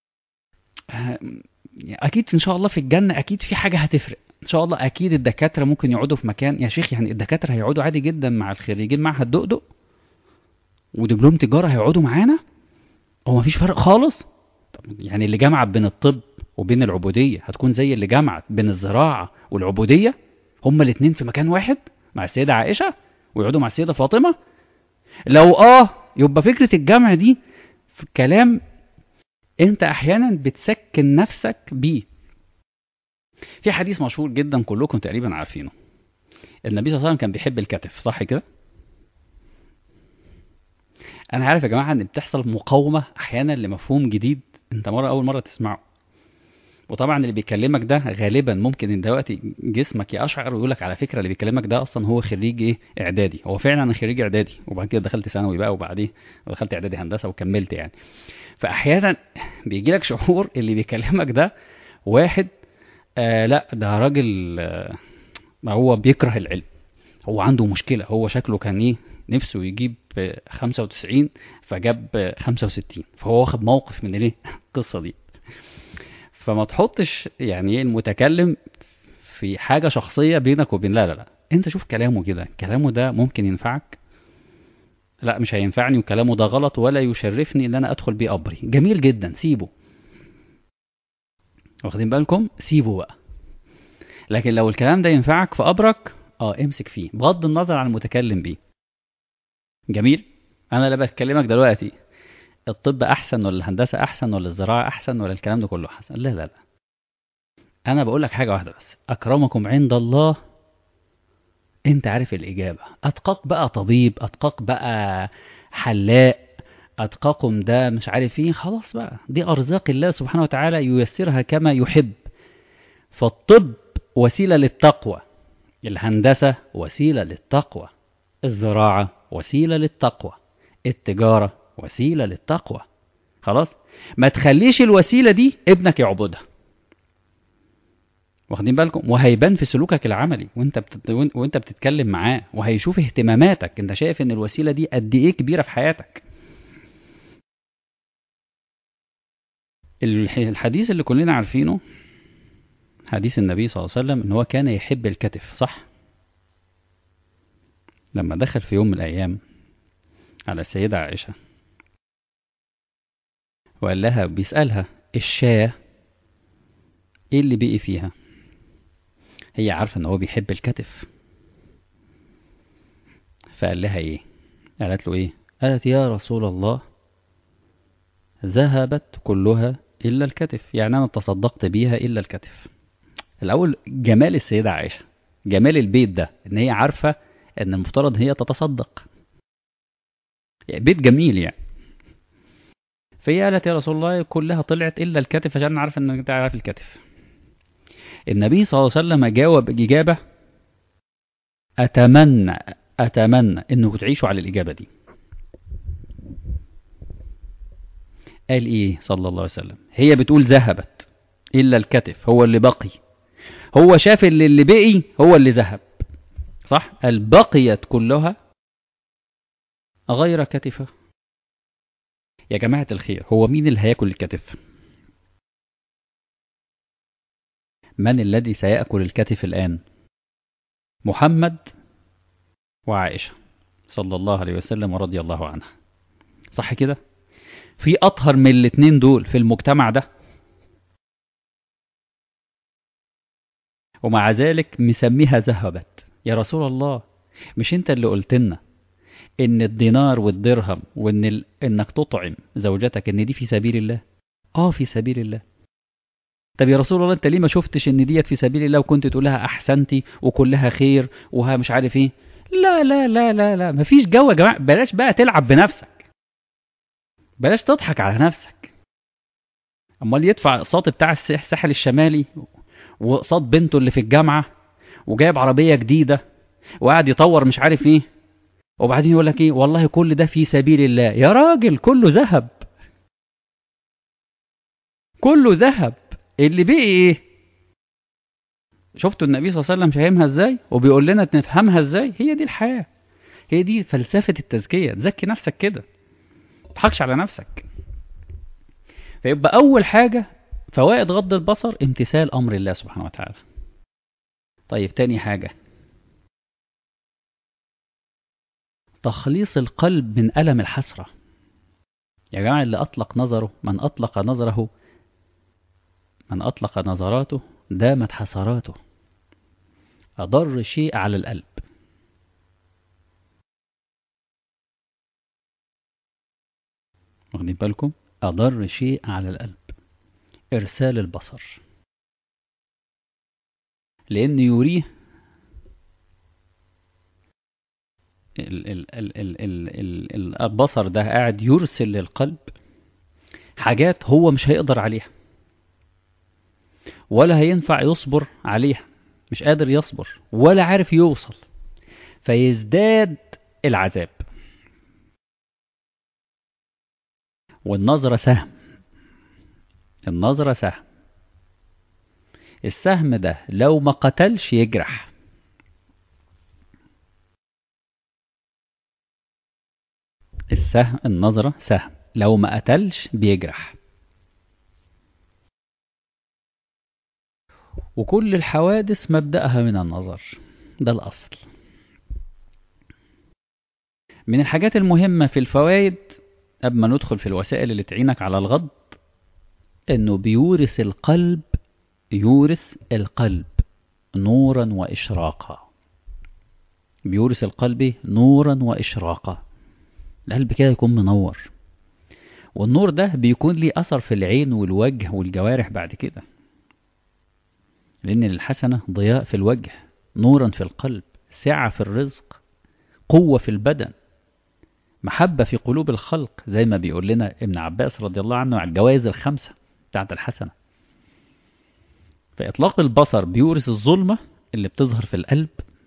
اكيد ان شاء الله في الجنه اكيد في حاجه هتفرق ان شاء الله. اكيد الدكاتره ممكن يقعدوا في مكان، يا شيخ يعني الدكاتره هيقعدوا عادي جدا مع الخريجين معهد دقدق. ودبلوم تجارة هيقعدوا معانا؟ هو مفيش فرق خالص؟ طب يعني اللي جمعت بين الطب وبين العبودية هتكون زي اللي جمعت بين الزراعة والعبودية؟ هما الاتنين في مكان واحد مع السيدة عائشة ويقعدوا مع السيدة فاطمة؟ لو يبقى فكرة الجمع دي في كلام انت احيانا بتسكن نفسك بيه. في حديث مشهور جدا كلكم تقريبا عارفينه، النبي صلى الله عليه وسلم كان بيحب الكتف، صح كده؟ انا عارف يا جماعه ان بتحصل مقاومه احيانا لمفهوم جديد انت اول مره تسمعه، وطبعا اللي بيكلمك ده غالبا ممكن ان دلوقتي جسمك يقشعر ويقول لك على فكره اللي بيكلمك ده اصلا هو خريج ايه اعدادي. هو فعلا انا خريج اعدادي وبعد كده دخلت ثانوي بقى، وبعدين دخلت اعدادي هندسه وكملت يعني. فاحيانا بيجي لك شعور اللي بيكلمك ده واحد لا ده راجل ما هو بيكره العلم، هو عنده مشكلة، هو شكله كان ايه نفسه يجيب 95 فجاب 65، فهو واخد موقف من الايه القصة دي. فما تحطش يعني ايه المتكلم في حاجة شخصية بينك وبين، لا لا لا، انت شوف كلامه كده، كلامه ده ممكن ينفعك؟ لا مش هينفعني، وكلامه ده غلط ولا يشرفني ان انا ادخل بيه قبري. جميل جدا، سيبه، واخدين بالكم؟ سيبه بقى. لكن لو الكلام ده ينفعك في قبرك امسك فيه بغض النظر عن المتكلم بيه. جميل. انا لا بكلمك دلوقتي الطب احسن ولا الهندسه احسن ولا الزراعه احسن ولا الكلام ده كله احسن، لا لا لا. انا بقول لك حاجه واحده بس، اكرمكم عند الله انت عارف الاجابه. اتقاك بقى طبيب، اتقاك بقى حلاق، اتقاكم ده مش عارف ايه، خلاص بقى دي ارزاق الله سبحانه وتعالى ييسرها كما يحب. فالطب وسيله للتقوى، الهندسه وسيله للتقوى، الزراعه وسيله للتقوى، التجاره وسيله للتقوى. خلاص، ما تخليش الوسيله دي ابنك يعبدها، واخدين بالكم؟ وهيبان في سلوكك العملي وانت بتتكلم معاه، وهيشوف اهتماماتك، انت شايف ان الوسيله دي قد ايه كبيره في حياتك. الحديث اللي كلنا عارفينه حديث النبي صلى الله عليه وسلم ان هو كان يحب الكتف، صح؟ لما دخل في يوم من الايام على السيده عائشه وقال لها، بيسالها الشاه ايه اللي بقي فيها، هي عارفه ان هو بيحب الكتف، فقال لها ايه؟ قالت له ايه؟ قالت يا رسول الله ذهبت كلها الا الكتف، يعني انا تصدقت بيها الا الكتف. الاول جمال السيده عائشه، جمال البيت ده ان هي عارفه ان المفترض هي تتصدق، يعني بيت جميل يعني. فهي قالت يا رسول الله كلها طلعت الا الكتف عشان عارفه ان انت عارف الكتف. النبي صلى الله عليه وسلم جاوب اجابه اتمنى انكم تعيشوا على الاجابه دي. قال ايه صلى الله عليه وسلم؟ هي بتقول ذهبت الا الكتف، هو اللي بقي، هو شاف اللي بقي هو اللي ذهب، صح؟ قال بقيت كلها غير كتفه. يا جماعة الخير، هو مين اللي هياكل الكتف؟ من الذي سيأكل الكتف الآن؟ محمد وعائشة صلى الله عليه وسلم ورضي الله عنها، صح كده؟ في أطهر من الاتنين دول في المجتمع ده؟ ومع ذلك مسميها ذهبت. يا رسول الله مش انت اللي قلت لنا ان الدينار والدرهم وان انك تطعم زوجتك ان دي في سبيل الله؟ في سبيل الله. طب يا رسول الله انت ليه ما شفتش ان ديت في سبيل الله وكنت تقول لها احسنتي وكلها خير وها مش عارف ايه؟ لا لا لا لا لا، مفيش جو يا جماعه. بلاش بقى تلعب بنفسك، بلاش تضحك على نفسك. امال يدفع اقساط بتاع الساحل الشمالي واقساط بنته اللي في الجامعه وجايب عربيه جديده وقاعد يطور مش عارف ايه، وبعدين يقول لك ايه والله كل ده في سبيل الله؟ يا راجل كله ذهب، كله ذهب. اللي بقي ايه؟ شفتوا النبي صلى الله عليه وسلم فاهمها ازاي وبيقول لنا نفهمها ازاي؟ هي دي الحياة، هي دي فلسفة التزكية. تزكي نفسك كده، ما تضحكش على نفسك. فيبقى أول حاجة فوائد غض البصر امتثال أمر الله سبحانه وتعالى. طيب تاني حاجة تخليص القلب من ألم الحسرة. يا جماعة اللي أطلق نظره، من أطلق نظره، من أطلق نظراته دامت حسراته. أضر شيء على القلب. واخدين بالكم؟ أضر شيء على القلب إرسال البصر، لأن يريه البصر ده قاعد يرسل للقلب حاجات هو مش هيقدر عليها ولا هينفع يصبر عليها، مش قادر يصبر ولا عارف يوصل، فيزداد العذاب. والنظرة سهم، النظرة سهم، السهم ده لو ما قتلش يجرح. السهم، النظرة سهم، لو ما قتلش بيجرح. وكل الحوادث مبدأها من النظر، ده الأصل. من الحاجات المهمة في الفوائد قبل ما ندخل في الوسائل اللي تعينك على الغض، انه بيورث القلب، يورث القلب نورا وإشراقا. بيورث القلب نورا وإشراقا. القلب كده يكون منور، والنور ده بيكون ليه أثر في العين والوجه والجوارح بعد كده، لأن الحسنة ضياء في الوجه، نورا في القلب، سعة في الرزق، قوة في البدن، محبة في قلوب الخلق، زي ما بيقول لنا ابن عباس رضي الله عنه على الجوائز الخمسة بتاعت الحسنة. فإطلاق البصر بيورث الظلمة اللي بتظهر في القلب،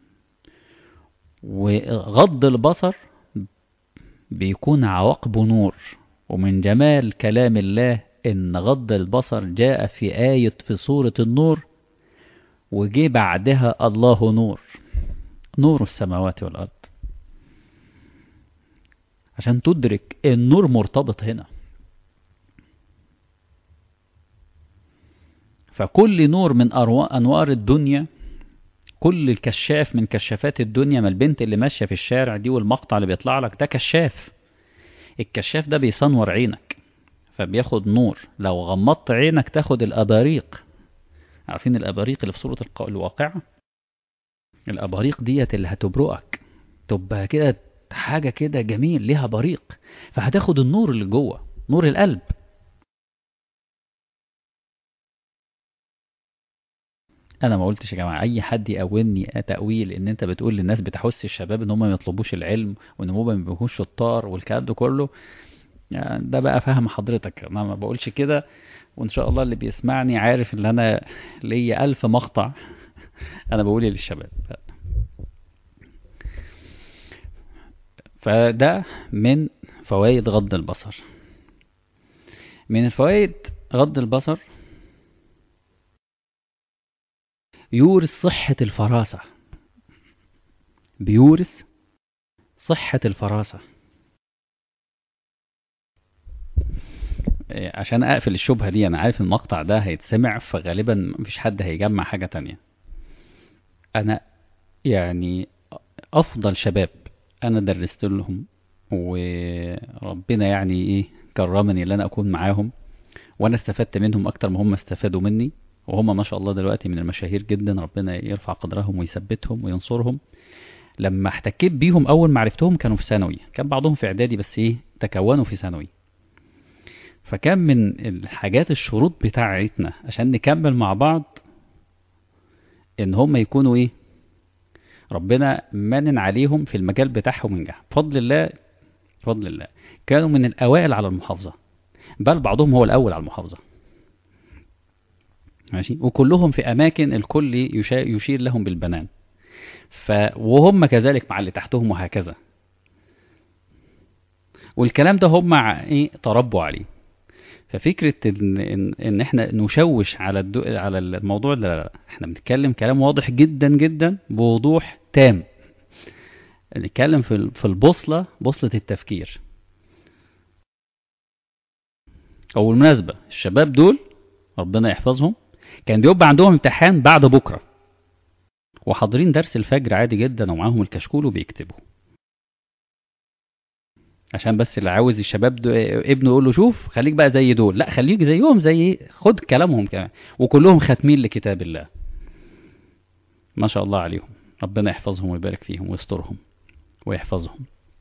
وغض البصر بيكون عواقبه نور. ومن جمال كلام الله إن غض البصر جاء في آية في سورة النور، وجي بعدها الله نور، نور السماوات والأرض، عشان تدرك النور مرتبط هنا. فكل نور من أنوار الدنيا، كل الكشاف من كشافات الدنيا، ما البنت اللي ماشية في الشارع دي والمقطع اللي بيطلع لك ده كشاف. الكشاف ده بيصنور عينك فبياخد نور. لو غمضت عينك تاخد الأباريق. عارفين الأباريق اللي في سورة الواقعة؟ الأباريق ديت اللي هتبرقك، تبقى كده حاجة كده جميل ليها بريق، فهتاخد النور اللي جوه، نور القلب. انا ما قلتش يا جماعه اي حد يقولني تاويل ان انت بتقول للناس بتحث الشباب ان هم ما يطلبوش العلم وان هم ما بيكونوش شطار والكلام ده كله، يعني ده بقى فهم حضرتك. انا ما بقولش كده، وان شاء الله اللي بيسمعني عارف ان انا ليا 1000 مقطع انا بقوله للشباب. فده من فوائد غض البصر. من الفوائد غض البصر يورث صحة الفراسة، بيورث صحة الفراسة. عشان اقفل الشبهة دي، انا عارف المقطع ده هيتسمع فغالبا مفيش حد هيجمع حاجة تانية. انا يعني افضل شباب انا درست لهم، وربنا يعني ايه كرمني ان انا اكون معاهم، وانا استفدت منهم اكتر ما هم استفادوا مني، وهم ما شاء الله دلوقتي من المشاهير جدا، ربنا يرفع قدرهم ويثبتهم وينصرهم. لما احتكيت بيهم اول ما عرفتهم كانوا في ثانوي، كان بعضهم في اعدادي بس ايه تكونوا في ثانوي. فكان من الحاجات الشروط بتاعتنا عشان نكمل مع بعض ان هم يكونوا ايه، ربنا منن عليهم في المجال بتاعهم ونجح بفضل الله. بفضل الله كانوا من الاوائل على المحافظة، بل بعضهم هو الاول على المحافظة. ماشي، وكلهم في اماكن الكل يشير لهم بالبنان، وهم كذلك مع اللي تحتهم وهكذا. والكلام ده هم ايه تربوا عليه. ففكرة إن إحنا نشوش على الموضوع، لا، إحنا بنتكلم كلام واضح جدا جدا بوضوح تام. نتكلم في البوصلة، بوصلة التفكير. أو بالمناسبة الشباب دول ربنا يحفظهم كان بيبقى عندهم امتحان بعد بكرة، وحاضرين درس الفجر عادي جدا ومعاهم الكشكول وبيكتبوا. عشان بس اللي عاوز الشباب ابنه يقول له شوف خليك بقى زي دول، لا خليك زيهم، زي خد كلامهم كمان، وكلهم ختمين لكتاب الله ما شاء الله عليهم. ربنا يحفظهم ويبارك فيهم ويسترهم ويحفظهم.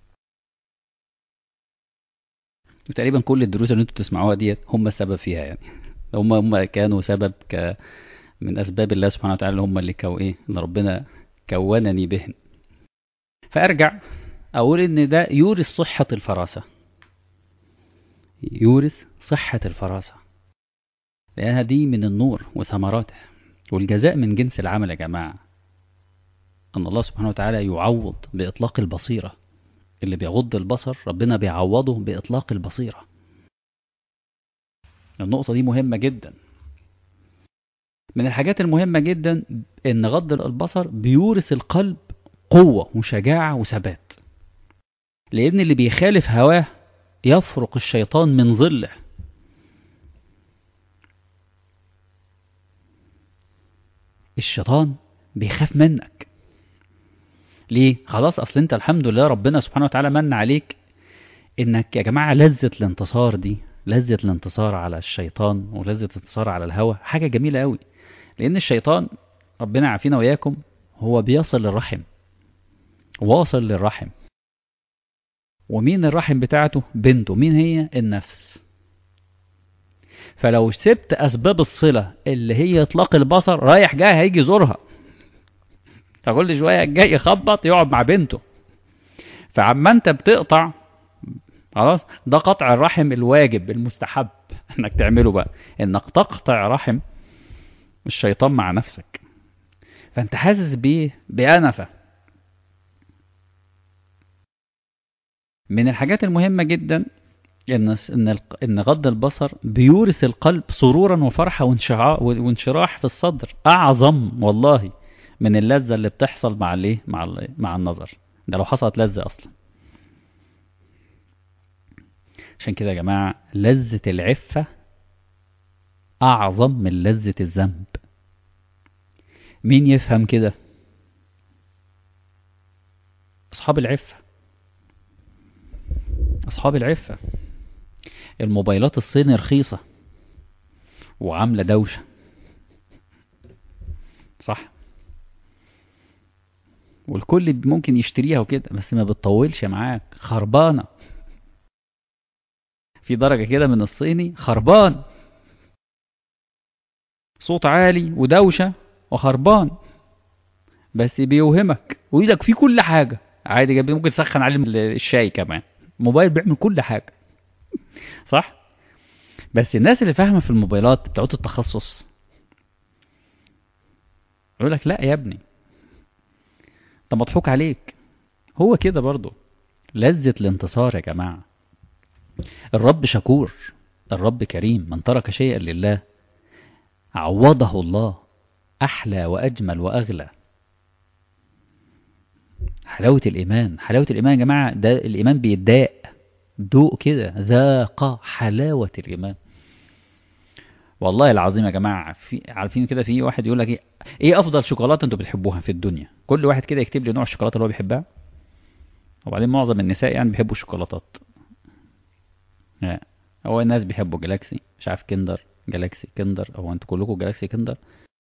وتقريبا كل الدروس اللي انتوا بتسمعوها ديت هم السبب فيها يعني. هم كانوا سبب من اسباب الله سبحانه وتعالى، هم اللي ان ربنا كونني بهم. فارجع اقول ان ده يورث صحة الفراسة، يورث صحة الفراسة، لأنها دي من النور وثمراته، والجزاء من جنس العمل يا جماعة. أن الله سبحانه وتعالى يعوض بإطلاق البصيرة، اللي بيغض البصر ربنا بيعوضه بإطلاق البصيرة. النقطة دي مهمة جدا. من الحاجات المهمة جدا أن غض البصر بيورث القلب قوة وشجاعة وثبات، لأن اللي بيخالف هواه يفرق الشيطان من ظله. الشيطان بيخاف منك ليه؟ خلاص اصل انت الحمد لله ربنا سبحانه وتعالى من عليك انك يا جماعة لذة الانتصار دي، لذة الانتصار على الشيطان ولذة الانتصار على الهوى حاجة جميلة قوي. لان الشيطان ربنا يعافينا وياكم هو بيصل للرحم، واصل للرحم. ومين الرحم بتاعته؟ بنته. مين هي؟ النفس. فلو سبت اسباب الصلة اللي هي اطلاق البصر رايح جاي هيجي يزورها، فكل شوية جاي يخبط يقعد مع بنته. فعما انت بتقطع خلاص، ده قطع الرحم الواجب المستحب انك تعمله بقى، انك تقطع رحم الشيطان مع نفسك. فانت حاسس بيه بأنفة. من الحاجات المهمة جدا ان غض البصر بيورث القلب سرورا وفرحة وانشراح في الصدر اعظم والله من اللذة اللي بتحصل مع النظر. ده لو حصلت لذة اصلا. عشان كده يا جماعة لذة العفة اعظم من لذة الذنب. مين يفهم كده؟ اصحاب العفة. اصحاب العفة. الموبايلات الصيني رخيصة وعاملة دوشة، صح؟ والكل ممكن يشتريها وكده، بس ما بتطولش معاك، خربانة. في درجة كده من الصيني خربان، صوت عالي ودوشة وخربان، بس بيوهمك ويدك فيه كل حاجة عادي جدا. ممكن تسخن عليه الشاي كمان. موبايل بيعمل كل حاجة، صح؟ بس الناس اللي فاهمة في الموبايلات بتاعت التخصص يقول لك لا يا ابني انت مضحوك عليك. هو كده برضو لذة الانتصار يا جماعة. الرب شكور، الرب كريم. من ترك شيئا لله عوضه الله أحلى وأجمل وأغلى. حلاوة الإيمان، حلاوة الإيمان يا جماعة. ده الإيمان بيداء، دوق كده، ذاق حلاوة الإيمان. والله العظيم يا جماعة. عارفين كده في واحد يقول لك ايه افضل شوكولاتة انتوا بتحبوها في الدنيا؟ كل واحد كده يكتب لي نوع الشوكولاتة اللي هو بيحبها. وبعدين معظم النساء يعني بيحبوا الشوكولاتات. هو الناس بيحبوا جالاكسي، مش عارف كندر، جالاكسي كندر، او انتوا كلكم جالاكسي كندر.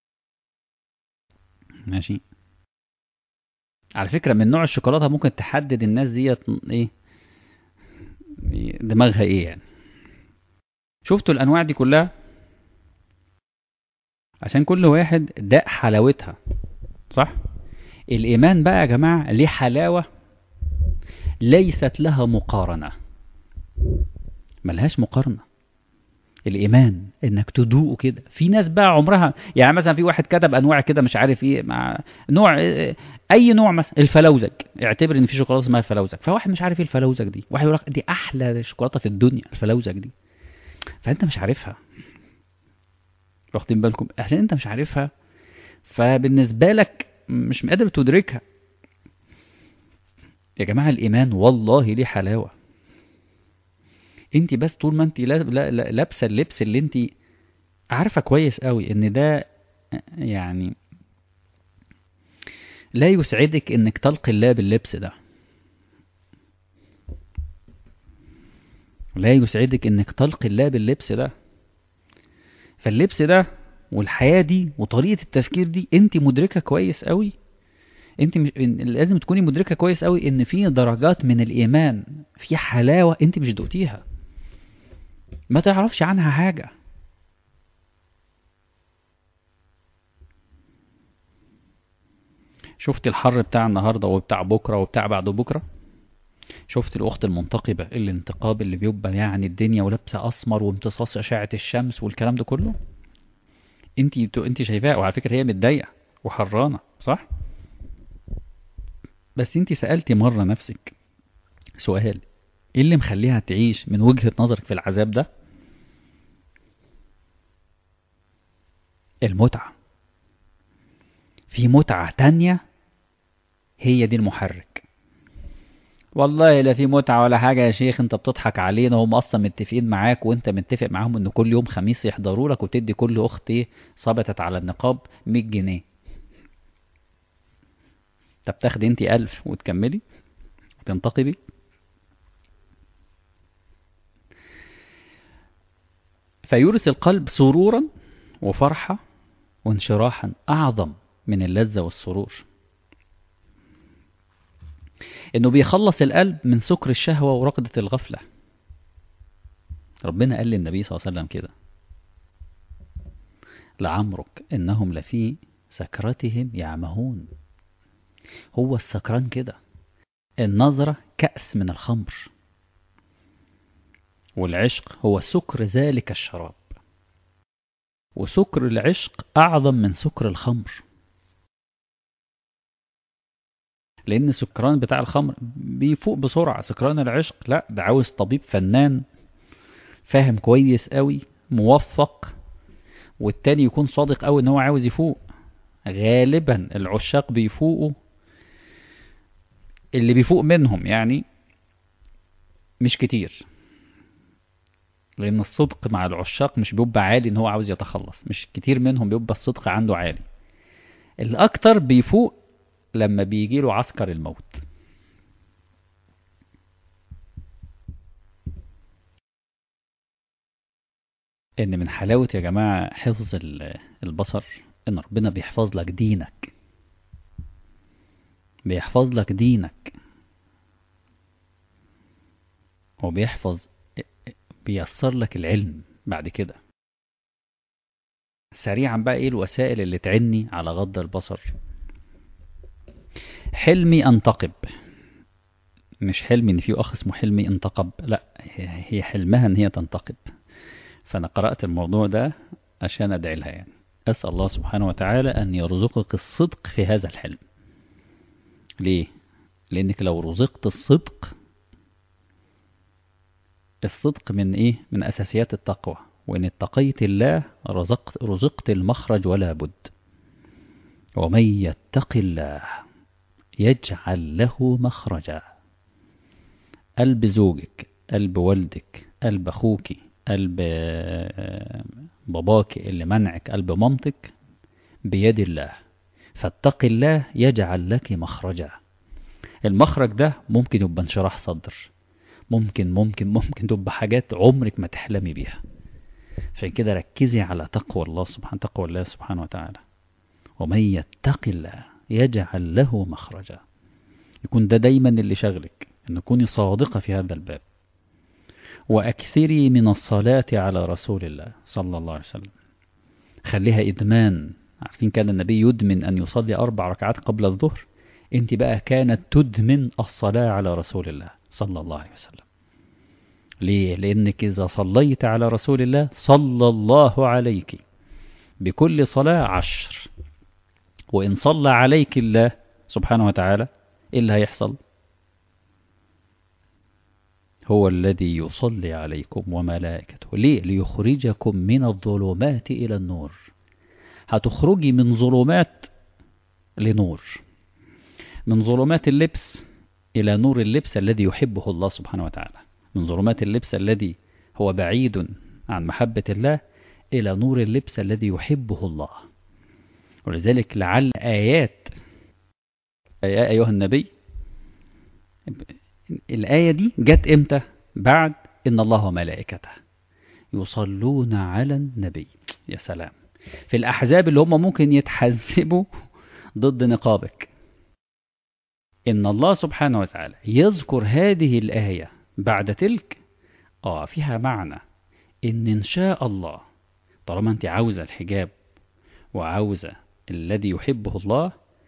ماشي. على فكرة من نوع الشوكولاتة ممكن تحدد الناس ديت ايه دماغها ايه يعني. شفتوا الانواع دي كلها؟ عشان كل واحد داق حلاوتها، صح؟ الايمان بقى يا جماعة ليه حلاوة ليست لها مقارنة، ملهاش مقارنة. الإيمان إنك تدوقه كده. في ناس بقى عمرها يعني مثلا في واحد كتب أنواع كده مش عارف إيه مع نوع، أي نوع مثلا الفلوزج، اعتبر إن في شوكولاتة اسمها الفلوزج، فواحد مش عارف إيه الفلوزج دي، واحد يقول لك دي أحلى شوكولاتة في الدنيا الفلوزج دي، فأنت مش عارفها. واخدين بالكم؟ عشان أنت مش عارفها فبالنسبة لك مش قادر تدركها. يا جماعة الإيمان والله ليه حلاوة. انت بس طول ما انت لابسه اللبس اللي انت عارفه كويس قوي ان ده يعني لا يسعدك انك تلقي الله باللبس ده. لا يسعدك انك تلقي الله باللبس ده. فاللبس ده والحياة دي وطريقة التفكير دي انت مدركة كويس قوي. انت مش لازم تكوني مدركة كويس قوي ان في درجات من الايمان، في حلاوة انت مش دقتيها، ما تعرفش عنها حاجة. شفت الحر بتاع النهاردة وبتاع بكرة وبتاع بعد بكرة؟ شفت الأخت المنتقبة الانتقاب اللي بيبقى يعني الدنيا ولابسة أسمر وامتصاص أشعة الشمس والكلام ده كله؟ انت شايفاها، وعلى فكرة هي متضايقة وحرانة صح؟ بس انت سألتي مرة نفسك سؤال، ايه اللي مخليها تعيش من وجهة نظرك في العذاب ده؟ المتعة. في متعة تانية هي دي المحرك. والله لا في متعة ولا حاجة يا شيخ، انت بتضحك علينا، هم اصلا متفقين معاك وانت متفق معاهم ان كل يوم خميس يحضروا لك وتدي كل اخت ايه صبتت على النقاب 100 جنيه. طب تاخدي انت 1000 وتكملي وتنتقبي؟ فيورث القلب سرورا وفرحة وانشراحا اعظم من اللذة والسرور. انه بيخلص القلب من سكر الشهوة ورقدة الغفلة. ربنا قال للنبي صلى الله عليه وسلم كده: لعمرك إنهم لفي سكرتهم يعمهون. هو السكران كده، النظرة كأس من الخمر، والعشق هو سكر ذلك الشراب، وسكر العشق أعظم من سكر الخمر. لأن السكران بتاع الخمر بيفوق بسرعة، سكران العشق لا، ده عاوز طبيب فنان فاهم كويس قوي موفق، والتاني يكون صادق قوي ان هو عاوز يفوق. غالبا العشاق بيفوقوا، اللي بيفوق منهم يعني مش كتير، لأن الصدق مع العشاق مش بيبقى عالي ان هو عاوز يتخلص، مش كتير منهم بيبقى الصدق عنده عالي. الأكتر بيفوق لما بيجيله عسكر الموت. ان من حلاوة يا جماعة حفظ البصر ان ربنا بيحفظ لك دينك، بيحفظ لك دينك وبيحفظ، بيسر لك العلم بعد كده. سريعا بقى ايه الوسائل اللي تعني على غض البصر؟ حلمي انتقب، مش حلمي ان في اخ اسمه حلمي انتقب، لا، هي حلمها ان هي تنتقب. فانا قرأت الموضوع ده عشان ادعي لها يعني. اسأل الله سبحانه وتعالى ان يرزقك الصدق في هذا الحلم. ليه؟ لانك لو رزقت الصدق، الصدق من ايه؟ من اساسيات التقوى، وان اتقيت الله رزقت المخرج ولا بد. ومن يتق الله يجعل له مخرجا. قلب زوجك، قلب والدك، قلب اخوك، قلب باباك اللي منعك، قلب مامتك، بيد الله. فاتق الله يجعل لك مخرجا. المخرج ده ممكن يبقى انشراح صدر، ممكن تبقى حاجات عمرك ما تحلمي بيها. عشان كده ركزي على تقوى الله سبحانه وتعالى. ومن يتق الله يجعل له مخرجا. يكون ده دايما اللي شغلك، ان تكوني صادقة في هذا الباب. وأكثري من الصلاة على رسول الله صلى الله عليه وسلم. خليها إدمان. عارفين كان النبي يدمن أن يصلي 4 ركعات قبل الظهر، انت بقى كانت تدمن الصلاة على رسول الله صلى الله عليه وسلم. ليه؟ لأنك إذا صليت على رسول الله صلى الله عليك بكل صلاة 10. وإن صلى عليك الله سبحانه وتعالى إيه اللي هيحصل؟ هو الذي يصلي عليكم وملائكته. ليه؟ ليخرجكم من الظلمات إلى النور. هتخرجي من ظلمات لنور، من ظلمات اللبس إلى نور اللبس الذي يحبه الله سبحانه وتعالى، من ظلمات اللبس الذي هو بعيد عن محبة الله إلى نور اللبس الذي يحبه الله. ولذلك لعل آيات أيها النبي، الآية دي جت إمتى؟ بعد إن الله وملائكته يصلون على النبي. يا سلام، في الأحزاب اللي هم ممكن يتحزبوا ضد نقابك، إن الله سبحانه وتعالى يذكر هذه الآية بعد تلك، فيها معنى إن شاء الله طالما أنت عاوزة الحجاب وعاوزة الذي يحبه الله،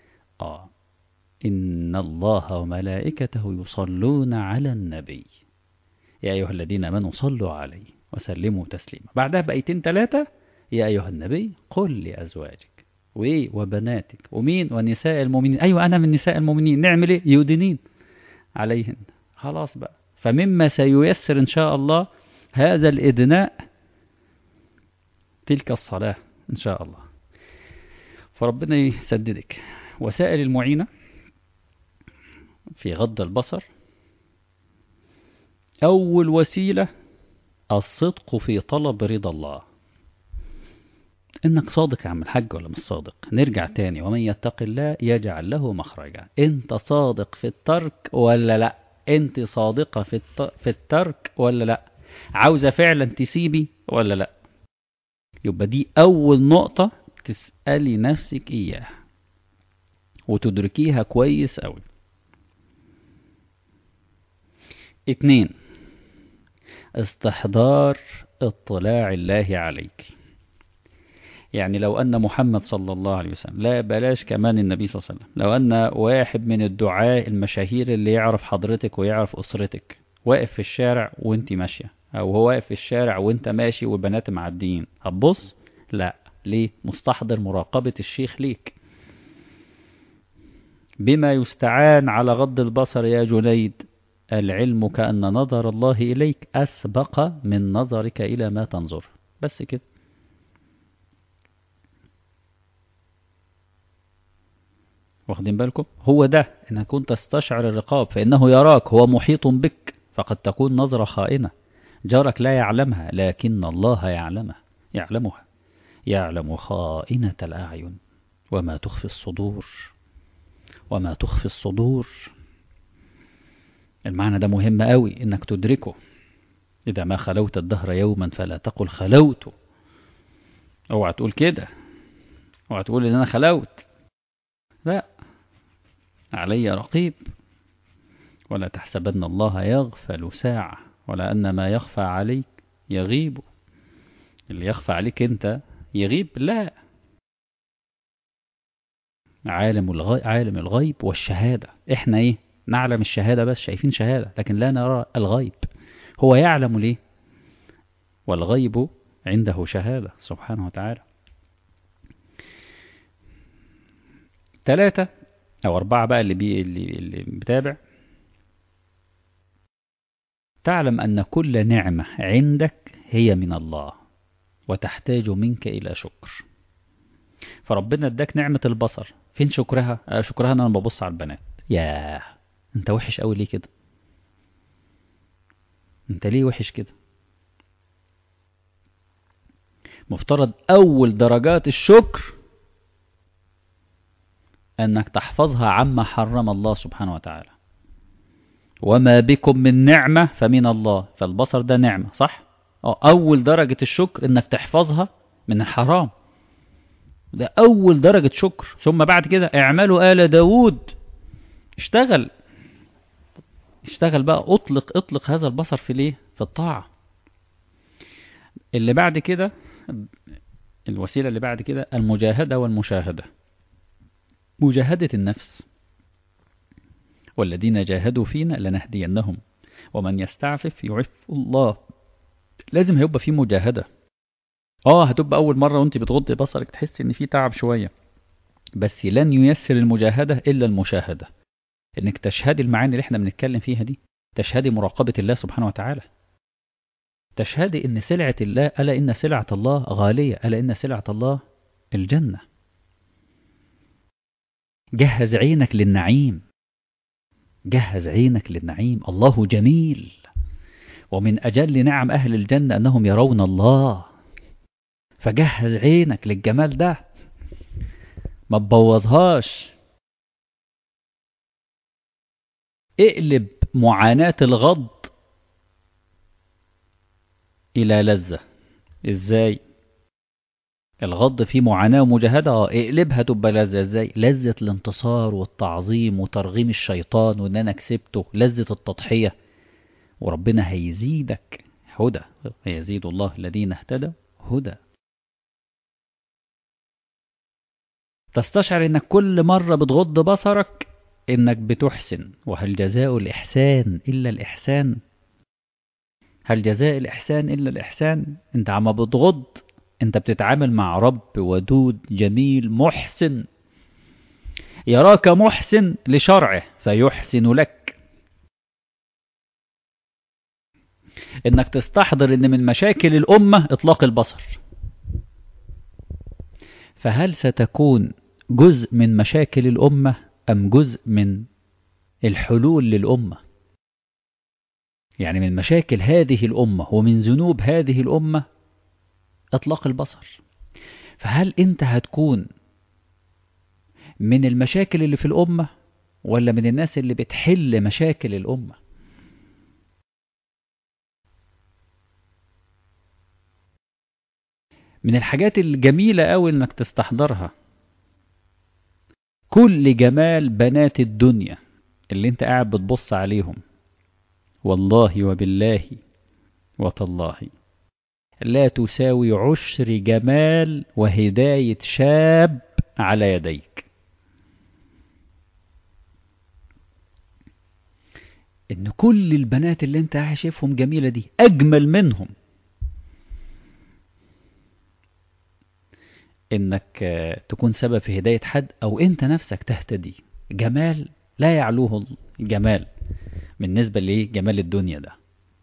إن الله وملائكته يصلون على النبي يا أيها الذين آمنوا صلوا عليه وسلموا تسليما. بعدها بآيتين 3 يا أيها النبي قل لأزواجك وبناتك ومين ونساء المؤمنين. أيوة أنا من نساء المؤمنين، نعمل إيه؟ يدنين عليهن. خلاص بقى، فمما سييسر إن شاء الله هذا الإدناء تلك الصلاة إن شاء الله. فربنا يسددك. وسائل المعينة في غض البصر، أول وسيلة الصدق في طلب رضا الله. إنك صادق يا عم الحاج ولا مش صادق؟ نرجع تاني، ومن يتق الله يجعل له مخرجا. أنت صادق في الترك ولا لا؟ أنت صادقة في الترك ولا لا؟ عاوزة فعلا تسيبي ولا لا؟ يبقى دي أول نقطة تسألي نفسك إياها وتدركيها كويس أوي. 2 استحضار اطلاع الله عليك. يعني لو أن محمد صلى الله عليه وسلم، لا بلاش كمان النبي صلى الله عليه وسلم، لو أن واحد من الدعاة المشاهير اللي يعرف حضرتك ويعرف أسرتك واقف في الشارع وانت ماشية، أو هو واقف في الشارع وانت ماشي والبنات معديين، هتبص؟ لا. ليه؟ مستحضر مراقبة الشيخ ليك. بما يستعان على غض البصر يا جنيد، العلم كأن نظر الله إليك أسبق من نظرك إلى ما تنظر. بس كده. واخدين بالكم؟ هو ده، إنك كنت تستشعر الرقاب فإنه يراك، هو محيط بك. فقد تكون نظرة خائنة، جارك لا يعلمها لكن الله يعلمها. يعلم خائنة الأعين وما تخفي الصدور. المعنى ده مهم قوي إنك تدركه. إذا ما خلوت الدهر يوما فلا تقل خلوت. اوعى تقول كده، اوعى تقول إن أنا خلوت. لا، علي رقيب. ولا تحسبن الله يغفل ساعة، ولا أن ما يخفى عليك يغيب. اللي يخفى عليك أنت يغيب؟ لا. عالم الغيب والشهادة. إحنا إيه؟ نعلم الشهادة بس، شايفين شهادة لكن لا نرى الغيب. هو يعلم ليه؟ والغيب عنده شهادة سبحانه وتعالى. 3 أو 4 بقى اللي بتابع. تعلم أن كل نعمة عندك هي من الله وتحتاج منك إلى شكر. فربنا اداك نعمة البصر، فين شكرها؟ شكرها أن أنا ببص على البنات. ياه، أنت وحش قوي ليه كده؟ أنت ليه وحش كده؟ مفترض أول درجات الشكر أنك تحفظها عما حرم الله سبحانه وتعالى. وما بكم من نعمة فمن الله. فالبصر ده نعمة، صح؟ أول درجة الشكر أنك تحفظها من الحرام. ده أول درجة شكر. ثم بعد كده اعملوا آل داود. اشتغل بقى، اطلق هذا البصر في ليه؟ في الطاعة. اللي بعد كده، الوسيلة اللي بعد كده المجاهدة والمشاهدة. مجاهدة النفس. والذين جاهدوا فينا لنهدينهم ومن يستعفف يعف الله. لازم هيبقى في مجاهدة. هتبقى أول مرة وانت بتغضي بصرك تحس ان في تعب شوية، بس لن ييسر المجاهدة إلا المشاهدة. انك تشهدي المعاني اللي احنا بنتكلم فيها دي، تشهدي مراقبة الله سبحانه وتعالى، تشهدي ان سلعة الله، ألا إن سلعة الله غالية، ألا إن سلعة الله الجنة. جهز عينك للنعيم، جهز عينك للنعيم. الله جميل، ومن أجل نعم أهل الجنة أنهم يرون الله. فجهز عينك للجمال ده، ما تبوظهاش. اقلب معاناة الغض إلى لذة. إزاي؟ الغض فيه معاناة ومجاهدة، اقلبها تبقى لذة. إزاي؟ لذة الانتصار والتعظيم وترغيم الشيطان وإن أنا كسبته، لذة التضحية. وربنا هيزيدك هدى، يزيد الله الذين اهتدوا هدى. تستشعر إنك كل مرة بتغض بصرك إنك بتحسن. وهل جزاء الإحسان إلا الإحسان؟ هل جزاء الإحسان إلا الإحسان؟ أنت عم بتغض، أنت بتتعامل مع رب ودود جميل محسن، يراك محسن لشرعه فيحسن لك. إنك تستحضر إن من مشاكل الأمة إطلاق البصر، فهل ستكون جزء من مشاكل الأمة أم جزء من الحلول للأمة؟ يعني من مشاكل هذه الأمة ومن ذنوب هذه الأمة إطلاق البصر. فهل أنت هتكون من المشاكل اللي في الأمة ولا من الناس اللي بتحل مشاكل الأمة؟ من الحاجات الجميلة أوي إنك تستحضرها كل جمال بنات الدنيا اللي أنت قاعد بتبص عليهم، والله وبالله وتالله لا تساوي عشر جمال وهداية شاب على يديك. إن كل البنات اللي أنت قاعد شايفهم جميلة دي أجمل منهم إنك تكون سبب في هداية حد أو أنت نفسك تهتدي. جمال لا يعلوه الجمال بالنسبة لجمال الدنيا ده.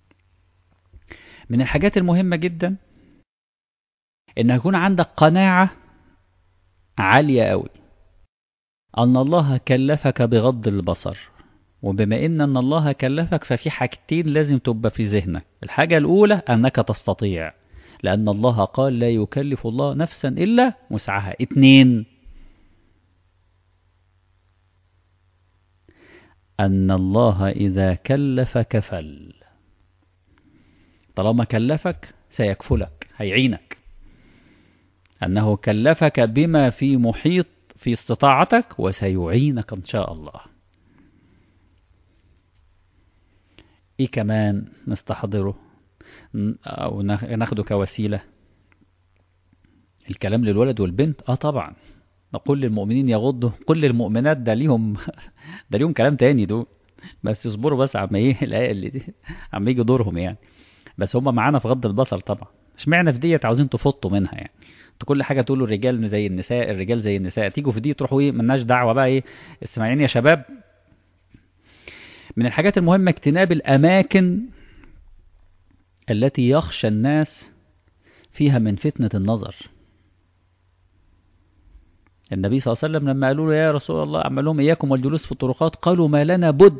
من الحاجات المهمة جدا إن يكون عندك قناعة عالية أوي أن الله كلفك بغض البصر. وبما إن الله كلفك ففي حاجتين لازم تبقى في ذهنك. الحاجة الأولى أنك تستطيع، لأن الله قال لا يكلف الله نفسا إلا وسعها. 2، أن الله إذا كلف كفل. طالما كلفك سيكفلك، هيعينك. أنه كلفك بما في محيط في استطاعتك وسيعينك إن شاء الله. إيه كمان نستحضره أو ناخده كوسيلة؟ الكلام للولد والبنت. طبعا نقول للمؤمنين يغضوا، كل المؤمنات ده ليهم ده ليهم كلام تاني دول، بس اصبروا بس عم ايه الآية اللي دي عم يجي دورهم يعني. بس هم معانا في غض البصر طبعا. اشمعنى في ديت عاوزين تفطوا منها يعني؟ انتوا كل حاجة تقولوا الرجال زي النساء، الرجال زي النساء، تيجوا في دي تروحوا ايه ملناش دعوة بقى ايه. اسمعين يا شباب، من الحاجات المهمة اجتناب الأماكن التي يخشى الناس فيها من فتنة النظر. النبي صلى الله عليه وسلم لما قالوا له يا رسول الله أعمل لهم إياكم والجلوس في الطرقات، قالوا ما لنا بد،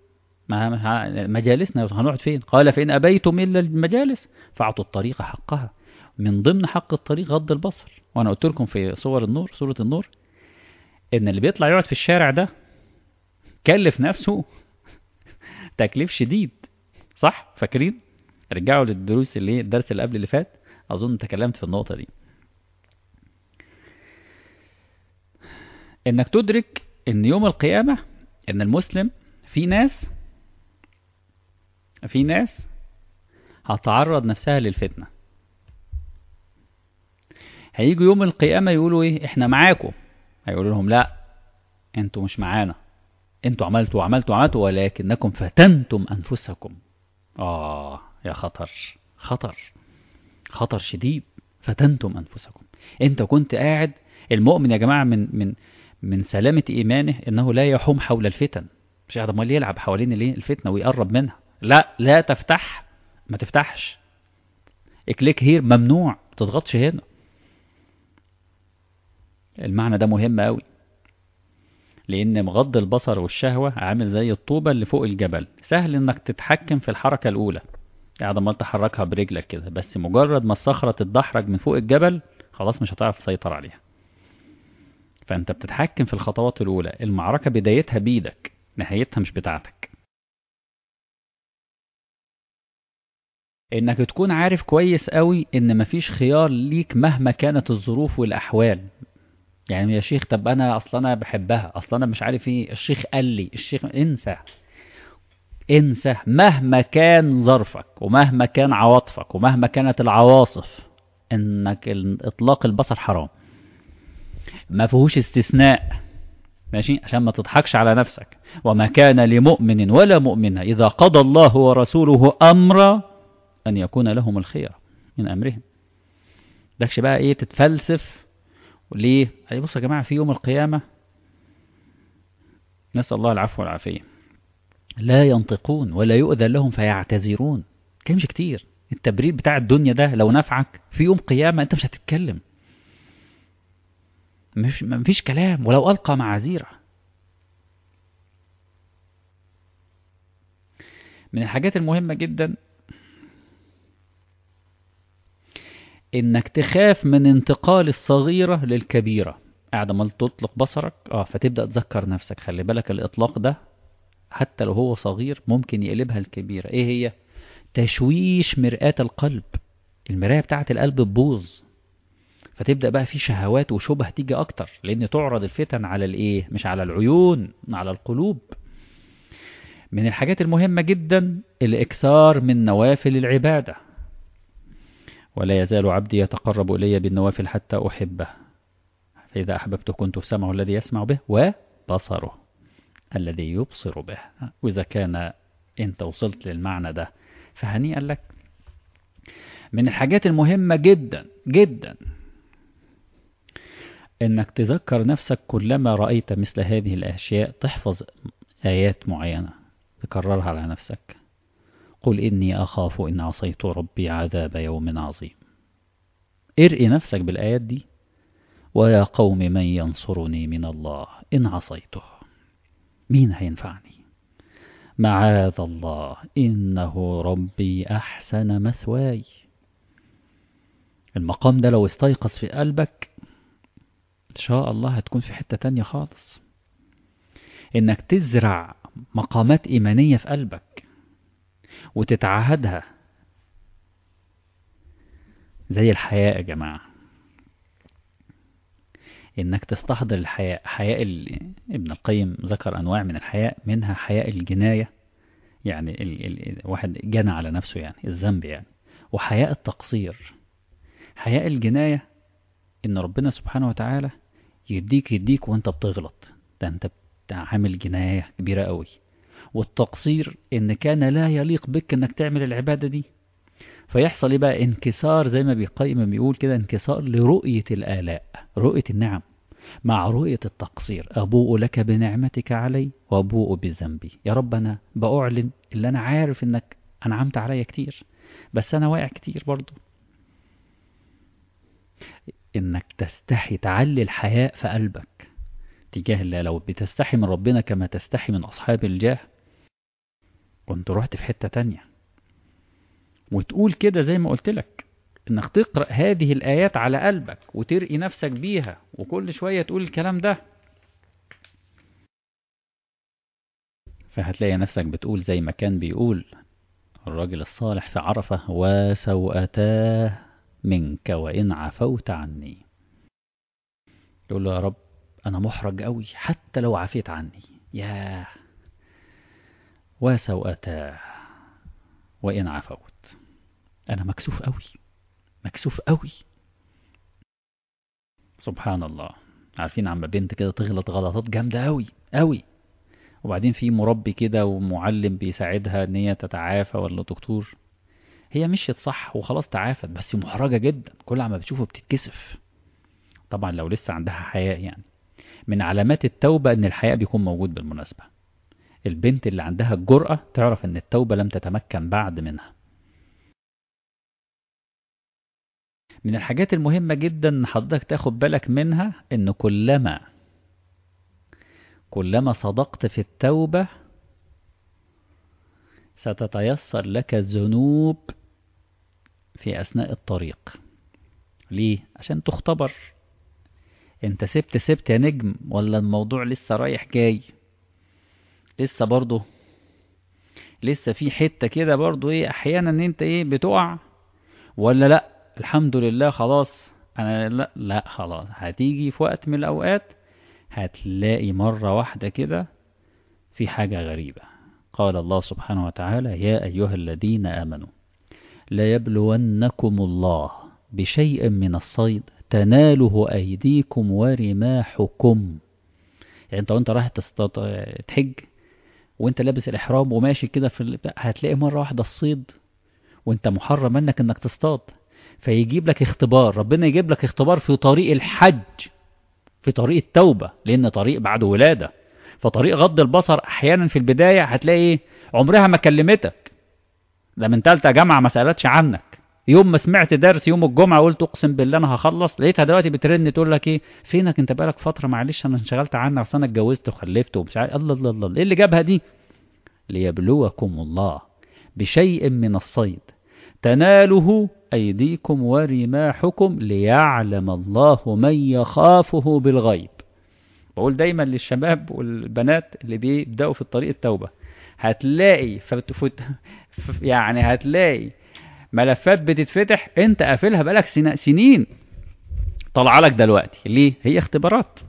مجالسنا هنقعد فين؟ قال فإن أبيتم إلا المجالس فأعطوا الطريق حقها. من ضمن حق الطريق غض البصر. وأنا قلت لكم في سورة النور إن اللي بيطلع يقعد في الشارع ده كلف نفسه تكليف شديد. صح؟ فاكرين؟ رجعوا للدروس الدرس اللي قبل اللي فات، أظن تكلمت في النقطة دي. إنك تدرك إن يوم القيامة إن المسلم في ناس هتعرض نفسها للفتنة. هيجوا يوم القيامة يقولوا إيه؟ إحنا معاكم. هيقولوا لهم لا، أنتوا مش معانا، أنتوا عملتوا ولكنكم فتنتم أنفسكم. يا خطر شديد. فتنتم أنفسكم. أنت كنت قاعد. المؤمن يا جماعة من سلامة إيمانه إنه لا يحوم حول الفتن. مش قاعد امال يلعب حوالين الفتنة ويقرب منها. لا تفتح، ما تفتحش. اكليك هير ممنوع، ما تضغطش هنا. المعنى ده مهم قوي، لأن مغض البصر والشهوة عامل زي الطوبة اللي فوق الجبل. سهل إنك تتحكم في الحركة الأولى، قاعد ما تحركها برجلك كده، بس مجرد ما الصخرة تتدحرج من فوق الجبل خلاص مش هتعرف تسيطر عليها. فأنت بتتحكم في الخطوات الأولى. المعركة بدايتها بيدك، نهايتها مش بتاعتك. انك تكون عارف كويس قوي ان مفيش خيار ليك مهما كانت الظروف والاحوال. يعني يا شيخ طب انا اصلا انا بحبها، اصلا انا مش عارف ايه، الشيخ قال لي، الشيخ، انسى. انسى مهما كان ظرفك ومهما كان عواطفك ومهما كانت العواصف، انك اطلاق البصر حرام، ما فيهوش استثناء. ماشي، عشان ما تضحكش على نفسك. وما كان لمؤمن ولا مؤمنة إذا قضى الله ورسوله أمرا أن يكون لهم الخير من أمرهم. دكش بقى إيه تتفلسف. ليه؟ أي بص يا جماعة، في يوم القيامة نسأل الله العفو والعافية، لا ينطقون ولا يؤذن لهم فيعتذرون. كلمش كتير. التبرير بتاع الدنيا ده لو نفعك في يوم قيامة أنت مش هتتكلم. مفيش كلام ولو ألقى معاذيره. من الحاجات المهمة جدا انك تخاف من انتقال الصغيرة للكبيرة. قاعد ما تطلق بصرك فتبدأ تذكر نفسك، خلي بالك الاطلاق ده حتى لو هو صغير ممكن يقلبها الكبيرة. ايه هي؟ تشويش مرآة القلب. المراية بتاعة القلب تبوظ، فتبدأ بقى في شهوات وشبه تيجي اكتر، لان تعرض الفتن على الايه؟ مش على العيون، على القلوب. من الحاجات المهمة جدا الاكثار من نوافل العبادة. ولا يزال عبدي يتقرب إلي بالنوافل حتى أحبه، فإذا أحببته كنت سمعه الذي يسمع به وبصره الذي يبصر به. وإذا كان أنت وصلت للمعنى ده فهنيئا لك. من الحاجات المهمة جدا جدا أنك تذكر نفسك كلما رأيت مثل هذه الأشياء، تحفظ آيات معينة تكررها على نفسك. قل إني أخاف إن عصيت ربي عذاب يوم عظيم. ارئي نفسك بالآيات دي. ويا قوم من ينصرني من الله إن عصيته. مين هينفعني؟ معاذ الله إنه ربي أحسن مثواي. المقام ده لو استيقظ في قلبك إن شاء الله هتكون في حتة تانية خالص. إنك تزرع مقامات إيمانية في قلبك وتتعهدها، زي الحياء يا جماعة. إنك تستحضر الحياء. حياء ابن القيم ذكر أنواع من الحياء، منها حياء الجناية، يعني واحد جنى على نفسه، يعني الذنب يعني. وحياء التقصير. حياء الجناية إن ربنا سبحانه وتعالى يديك وانت بتغلط، ده انت عامل جناية كبيرة قوي. والتقصير إن كان لا يليق بك إنك تعمل العبادة دي، فيحصل إيه بقى؟ انكسار، زي ما بيقول كده، انكسار لرؤية الآلاء، رؤية النعم مع رؤية التقصير. أبوء لك بنعمتك علي وأبوء بذنبي. يا رب أنا بأعلن اللي أنا عارف إنك أنعمت عليا كتير، بس أنا واقع كتير برضو. إنك تستحي، تعلي الحياء في قلبك تجاه الله. لو بتستحي من ربنا كما تستحي من أصحاب الجاه كنت رحت في حتة تانية. وتقول كده زي ما قلت لك، إنك تقرأ هذه الآيات على قلبك وترقي نفسك بيها، وكل شوية تقول الكلام ده، فهتلاقي نفسك بتقول زي ما كان بيقول الراجل الصالح في عرفة: وسوءتاه منك وإن عفوت عني. يقول له: يا رب أنا محرج قوي حتى لو عفيت عني. ياه، وسوءتاه وإن عفوت. أنا مكسوف قوي، مكسوف قوي. سبحان الله. عارفين عم بنت كده تغلط غلطات جامدة قوي قوي، وبعدين في مربي كده ومعلم بيساعدها ان هي تتعافى، ولا دكتور، هي مشيت صح وخلاص تعافت، بس محرجة جدا، كل عما بتشوفه بتتكسف. طبعا لو لسه عندها حياء يعني. من علامات التوبة ان الحياء بيكون موجود بالمناسبة. البنت اللي عندها الجرأة تعرف ان التوبة لم تتمكن بعد منها. من الحاجات المهمة جدا ان حضرتك تاخد بالك منها، ان كلما صدقت في التوبة ستتيسر لك الذنوب في أثناء الطريق. ليه؟ عشان تختبر انت سبت يا نجم، ولا الموضوع لسه رايح جاي، لسه برضه لسه في حتة كده برضو ايه احيانا ان انت ايه بتقع، ولا لا الحمد لله خلاص انا لا لا خلاص، هتيجي في وقت من الاوقات هتلاقي مرة واحدة كده في حاجة غريبة. قال الله سبحانه وتعالى: يا أيها الذين آمنوا لا يبلونكم الله بشيء من الصيد تناله أيديكم ورماحكم. يعني انت وانت رايح تحج وانت لابس الإحرام وماشي كده هتلاقي مرة واحدة الصيد وانت محرم منك انك تصطاد، فيجيب لك اختبار، ربنا يجيب لك اختبار في طريق الحج، في طريق التوبة، لأن طريق بعد ولادة. فطريق غض البصر أحيانا في البداية هتلاقي إيه؟ عمرها ما كلمتك، ده من تالتة جامعة ما سألتش عنك. يوم ما سمعت درس يوم الجمعة قلت أقسم بالله أنا هخلص، لقيتها دلوقتي بترن تقول لك إيه فينك أنت بقالك فترة، معلش أنا انشغلت عنك أصل أنا اتجوزت وخلفت ومش عارف. الله الله الله، إيه اللي جابها دي؟ ليبلوكم الله بشيء من الصيد تناله أيديكم ورماحكم ليعلم الله من يخافه بالغيب. بقول دايما للشباب والبنات اللي بيبدأوا في الطريق التوبة، هتلاقي يعني هتلاقي ملفات بتتفتح انت قافلها بقالك سنين طلع لك دلوقتي. ليه؟ هي اختبارات.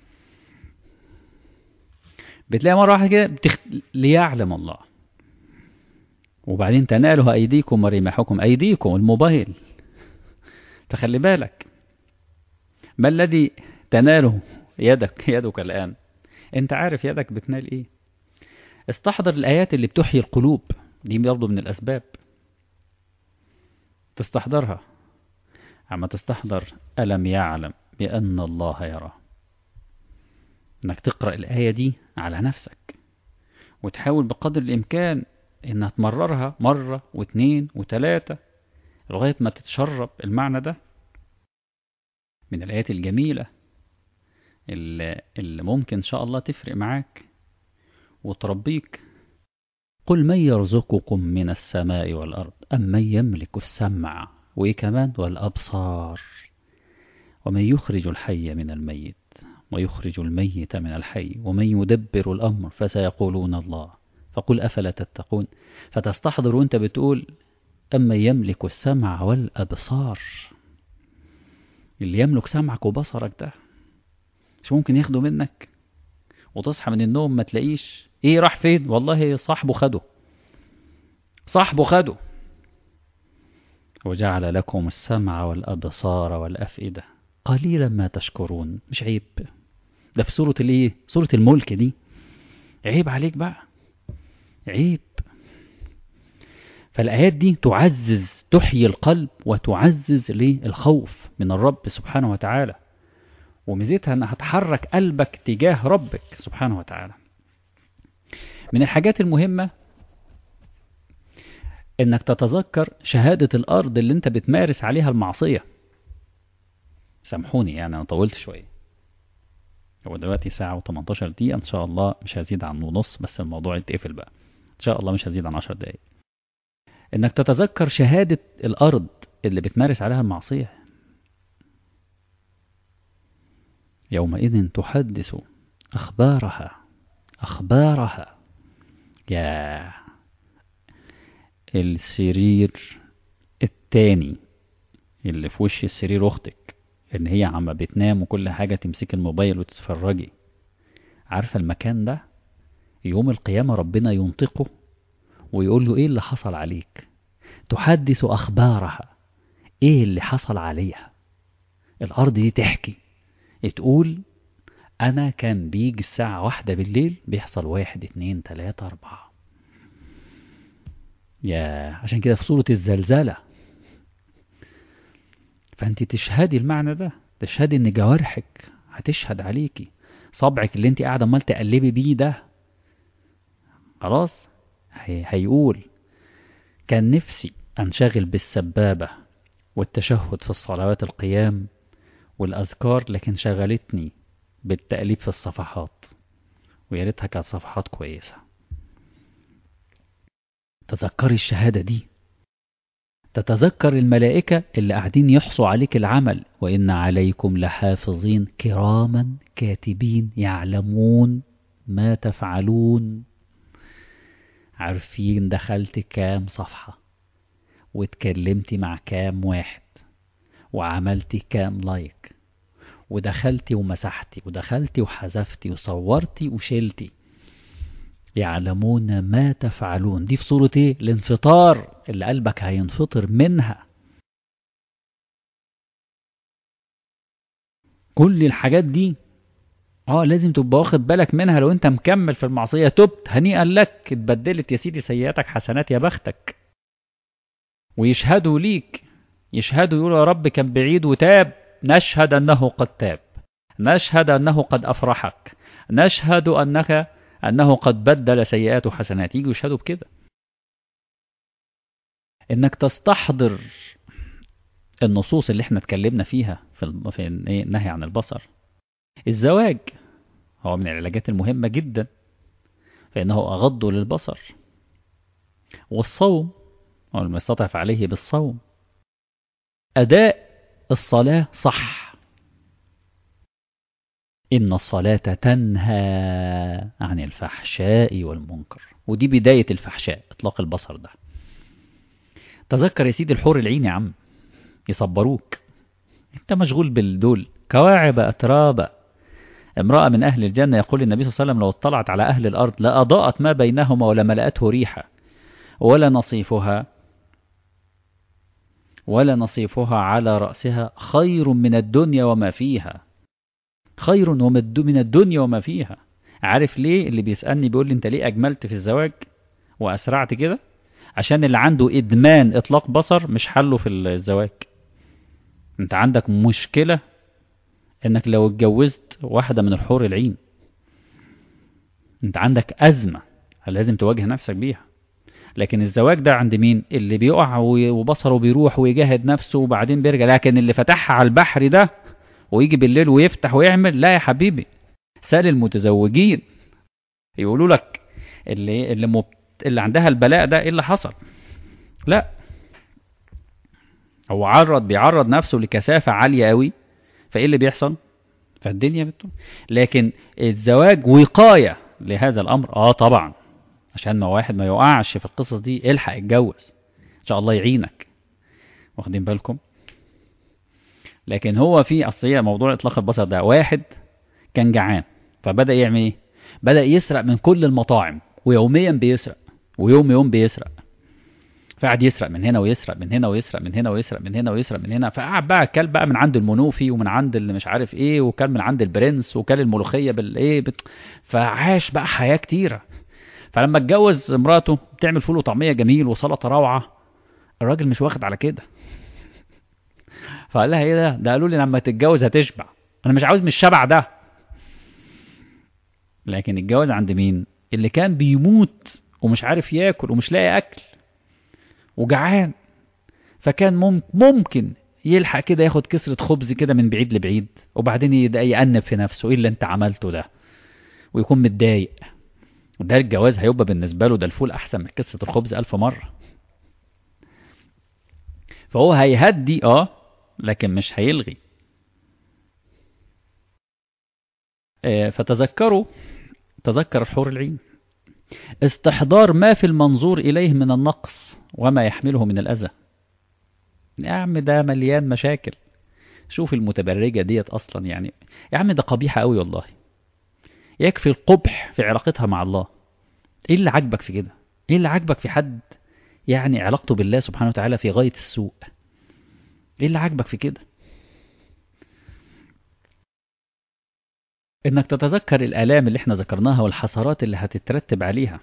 بتلاقي مرة واحدة كده ليعلم الله، وبعدين تناله أيديكم ورماحكم. أيديكم الموبايل، تخلي بالك ما الذي تناله يدك الآن؟ انت عارف يدك بتنال ايه؟ استحضر الآيات اللي بتحيي القلوب، دي برضه من الأسباب تستحضرها. عما تستحضر ألم يعلم بأن الله يرى، انك تقرأ الآية دي على نفسك وتحاول بقدر الإمكان انها تمررها مرة واثنين وثلاثة لغاية ما تتشرب المعنى ده. من الآيات الجميلة اللي ممكن إن شاء الله تفرق معاك وتربيك: قل من يرزقكم من السماء والأرض أم من يملك السمع وإيه كمان والأبصار ومن يخرج الحي من الميت ويخرج الميت من الحي ومن يدبر الأمر فسيقولون الله فقل أفلا تتقون. فتستحضر وانت بتقول أم من يملك السمع والأبصار، اللي يملك سمعك وبصرك ده مش ممكن ياخده منك، وتصحى من النوم ما تلاقيش ايه راح فين، والله صاحبه خده. وجعل لكم السمع والأبصار والأفئدة قليلا ما تشكرون. مش عيب؟ ده في سورة الايه؟ سورة الملك دي. عيب عليك بقى، عيب. فالآيات دي تعزز، تحيي القلب وتعزز الخوف من الرب سبحانه وتعالى، وميزتها انها هتحرك قلبك تجاه ربك سبحانه وتعالى. من الحاجات المهمة انك تتذكر شهادة الارض اللي انت بتمارس عليها المعصية. سامحوني يعني انا طولت شوية، هو دلوقتي ساعة و18 دقيقة، ان شاء الله مش هزيد عن ونص، بس الموضوع يتقفل بقى ان شاء الله، مش هزيد عن 10 دقايق. انك تتذكر شهادة الارض اللي بتمارس عليها المعصية. يومئذ تحدث أخبارها. يا السرير التاني اللي في وش السرير أختك، إن هي عم بتنام وكل حاجة تمسك الموبايل وتتفرجي، عارفة المكان ده يوم القيامة ربنا ينطقه ويقول له إيه اللي حصل عليك؟ تحدث أخبارها، إيه اللي حصل عليها؟ الأرض دي تحكي، تقول أنا كان بيجي الساعة 1 بالليل بيحصل 1 2 3 4. عشان كده في سورة الزلزلة، فأنت تشهدي المعنى ده، تشهدي إن جوارحك هتشهد عليكي، صبعك اللي أنت قاعدة عمال تقلبي بيه ده خلاص هيقول كان نفسي أنشغل بالسبابة والتشهد في الصلوات القيام والأذكار، لكن شغلتني بالتقليب في الصفحات، ويا ريتها كانت صفحات كويسة. تذكري الشهادة دي، تتذكر الملائكة اللي قاعدين يحصوا عليك العمل: وإن عليكم لحافظين كراما كاتبين يعلمون ما تفعلون. عارفين دخلت كام صفحة واتكلمتي مع كام واحد وعملتي كام لايك ودخلتي ومسحتي ودخلتي وحذفتي وصورتي وشلتي. يعلمون ما تفعلون. دي في صورة ايه؟ الانفطار اللي قلبك هينفطر منها. كل الحاجات دي لازم تبقى واخد بالك منها. لو انت مكمل في المعصية تبت هنيئا لك، اتبدلت يا سيدي سيئاتك حسنات يا بختك. ويشهدوا ليك، يشهدوا يقولوا يا رب كان بعيد وتاب، نشهد أنه قد تاب، نشهد أنه قد أفرحك، نشهد أنه قد بدل سيئات حسنات. يجوا يشهدوا بكده. إنك تستحضر النصوص اللي احنا اتكلمنا فيها في النهي عن البصر. الزواج هو من العلاجات المهمة جدا فإنه أغض للبصر. والصوم هو المستطعف عليه بالصوم. أداء الصلاة صح. إن الصلاة تنهى عن الفحشاء والمنكر. ودي بداية الفحشاء، إطلاق البصر ده. تذكر يا سيدي الحور العين يا عم، يصبروك. انت مشغول بالدول كواعب أترابا. امرأة من أهل الجنة يقول النبي صلى الله عليه وسلم لو اطلعت على أهل الأرض لأضاءت ما بينهما ولملأته ريحة ولا نصيفها على رأسها خير من الدنيا وما فيها. خير من الدنيا وما فيها. عارف ليه؟ اللي بيسألني بيقول لي انت ليه أجملت في الزواج وأسرعت كده؟ عشان اللي عنده إدمان إطلاق بصر مش حله في الزواج. انت عندك مشكلة انك لو اتجوزت واحدة من الحور العين انت عندك أزمة لازم تواجه نفسك بيها. لكن الزواج ده عند مين؟ اللي بيقع وبصره بيروح ويجاهد نفسه وبعدين بيرجع. لكن اللي فتحها على البحر ده ويجي بالليل ويفتح ويعمل، لا يا حبيبي. سال المتزوجين يقولوا لك اللي عندها البلاء ده ايه اللي حصل. لا، هو بيعرض نفسه لكثافة عالية قوي، فايه اللي بيحصل؟ فالدنيا بتطول. لكن الزواج وقاية لهذا الأمر. طبعا، عشان ما واحد ما يقعش في القصص دي الحق اتجوز ان شاء الله يعينك. واخدين بالكم؟ لكن هو في أصلية موضوع إطلاق البصر ده، واحد كان جعان فبدأ يعمل ايه؟ بدأ يسرق من كل المطاعم ويوميا بيسرق ويوم بيسرق. فقعد يسرق من هنا ويسرق من هنا ويسرق من هنا ويسرق من هنا ويسرق من هنا. فقعد بقى كل بقى من عند المنوفي ومن عند اللي مش عارف ايه، وكل من عند البرنس، وكل الملوخية بالايه فعاش بقى حياة كتيرة. فلما اتجوز امراته بتعمل فول وطعمية جميل وسلطة روعة، الراجل مش واخد على كده. فقال لها ايه ده قالوا لي لما تتجوز هتشبع. انا مش عاوز من الشبع ده. لكن اتجوز عند مين؟ اللي كان بيموت ومش عارف ياكل ومش لاقي اكل وجعان، فكان ممكن يلحق كده ياخد كسرة خبز كده من بعيد لبعيد، وبعدين يأنب في نفسه ايه اللي انت عملته ده، ويكون متضايق. وده الجواز هيبقى بالنسبة له ده الفول احسن من كسرة الخبز 1000 مرة. فهو هيهدي لكن مش هيلغي. تذكر الحور العين. استحضار ما في المنظور إليه من النقص وما يحمله من الأذى. يا عم ده مليان مشاكل. شوف المتبرجة ديت أصلا يعني، يا عم ده قبيحة قوي والله. يكفي القبح في علاقتها مع الله. إيه اللي عجبك في كده؟ إيه اللي عجبك في حد يعني علاقته بالله سبحانه وتعالى في غاية السوء؟ إيه اللي عجبك في كده؟ إنك تتذكر الآلام اللي احنا ذكرناها والحسرات اللي هتترتب عليها.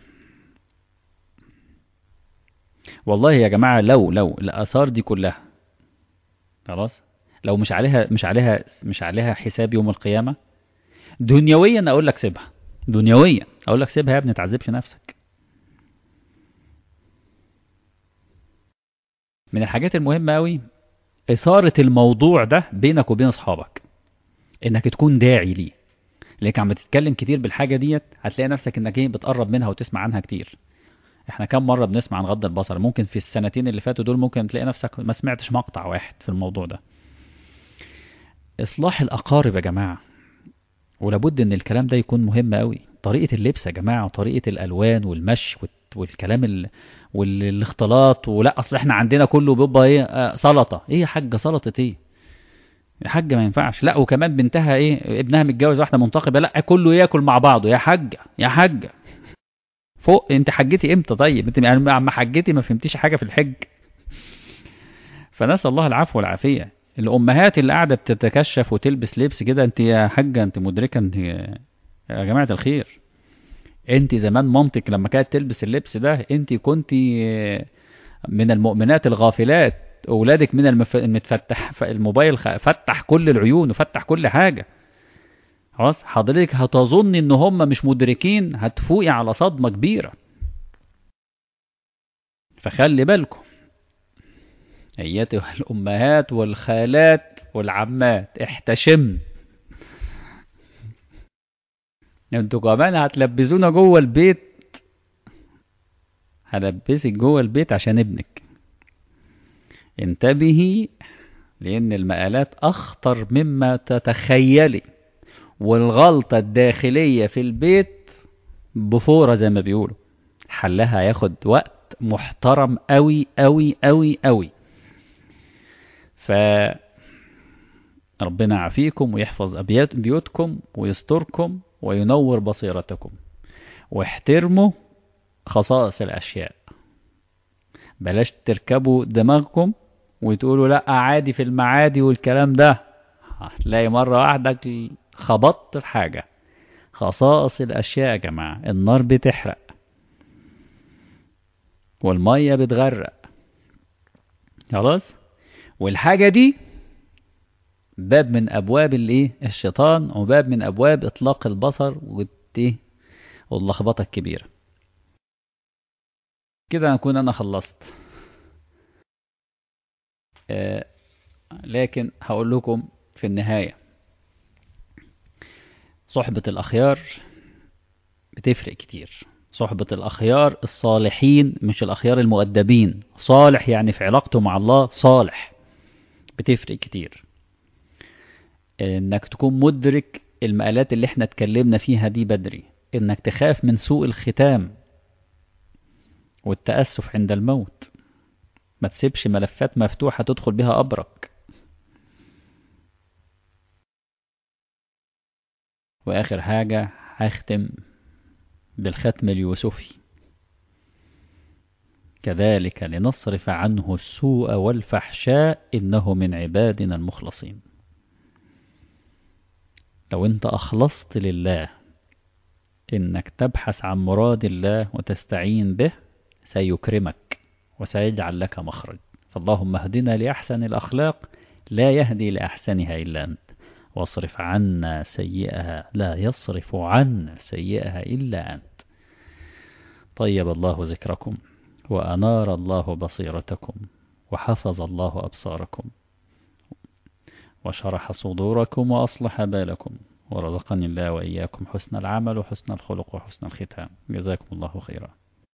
والله يا جماعة لو الآثار دي كلها خلاص، لو مش عليها حساب يوم القيامة، دنيويا أقول لك سيبها. دنيويا أقول لك سيبها يا ابني، تعذبش نفسك. من الحاجات المهمة أوي إثارة الموضوع ده بينك وبين أصحابك، إنك تكون داعي ليه. لأنك عم تتكلم كتير بالحاجة ديت هتلاقي نفسك إنك بتقرب منها وتسمع عنها كتير. احنا كم مرة بنسمع عن غض البصر؟ ممكن في السنتين اللي فاتوا دول ممكن تلاقي نفسك ما سمعتش مقطع واحد في الموضوع ده. إصلاح الأقارب يا جماعة، ولابد إن الكلام ده يكون مهم قوي. طريقة اللبس يا جماعة، وطريقة الألوان والمشي والكلام والاختلاط، ولا اصل احنا عندنا كله بيبقى ايه سلطه. ايه يا حاجه سلطه ايه يا حاجه؟ ما ينفعش. لا وكمان بنتها ايه ابنها متجوز واحده منتقبه، لا كله ياكل مع بعضه. يا حاجه يا حاجه فوق، انت حجتي امتى؟ طيب انت عم حجتي ما فهمتيش حاجه في الحج. فنسال الله العفو والعافيه. الامهات اللي قاعده بتتكشف وتلبس لبس كده، انت يا حاجه انت مدركه انت يا جماعه الخير؟ انت زمان مامتك لما كانت تلبس اللبس ده انت كنت من المؤمنات الغافلات، اولادك من المتفتح الموبايل فتح كل العيون وفتح كل حاجه. خلاص حضرتك هتظن ان هم مش مدركين، هتفوقي على صدمه كبيره. فخلي بالكم ايتها الامهات والخالات والعمات، احتشم. انتوا كمان هتلبسونا جوه البيت، هلبسك جوه البيت عشان ابنك. انتبهي، لان المقالات اخطر مما تتخيلي. والغلطة الداخلية في البيت بفورة زي ما بيقولوا، حلها هياخد وقت محترم قوي قوي قوي قوي. فربنا يعافيكم ويحفظ بيوتكم ويستركم وينور بصيرتكم. واحترموا خصائص الأشياء. بلاش تركبوا دماغكم وتقولوا لا عادي في المعادي والكلام ده، هتلاقي مرة واحدة خبطت في حاجة. خصائص الأشياء يا جماعة، النار بتحرق والمية بتغرق. خلاص، والحاجة دي باب من أبواب الشيطان، وباب من أبواب إطلاق البصر واللخبطة الكبيرة. كده أكون أنا خلصت. لكن هقول لكم في النهاية، صحبة الأخيار بتفرق كتير. صحبة الأخيار الصالحين، مش الأخيار المؤدبين. صالح يعني في علاقته مع الله صالح، بتفرق كتير. انك تكون مدرك المقالات اللي احنا اتكلمنا فيها دي بدري، انك تخاف من سوء الختام والتأسف عند الموت. ما تسيبش ملفات مفتوحة تدخل بها قبرك. واخر حاجة هختم بالختم اليوسفي: كذلك لنصرف عنه السوء والفحشاء إنه من عبادنا المخلصين. لو انت أخلصت لله، إنك تبحث عن مراد الله وتستعين به، سيكرمك وسيجعل لك مخرج. فاللهم اهدنا لأحسن الأخلاق لا يهدي لأحسنها إلا أنت، واصرف عنا سيئها لا يصرف عنا سيئها إلا أنت. طيب الله ذكركم، وأنار الله بصيرتكم، وحفظ الله أبصاركم، وشرح صدوركم، وأصلح بالكم، ورزقني الله وإياكم حسن العمل وحسن الخلق وحسن الختام. جزاكم الله خيرا.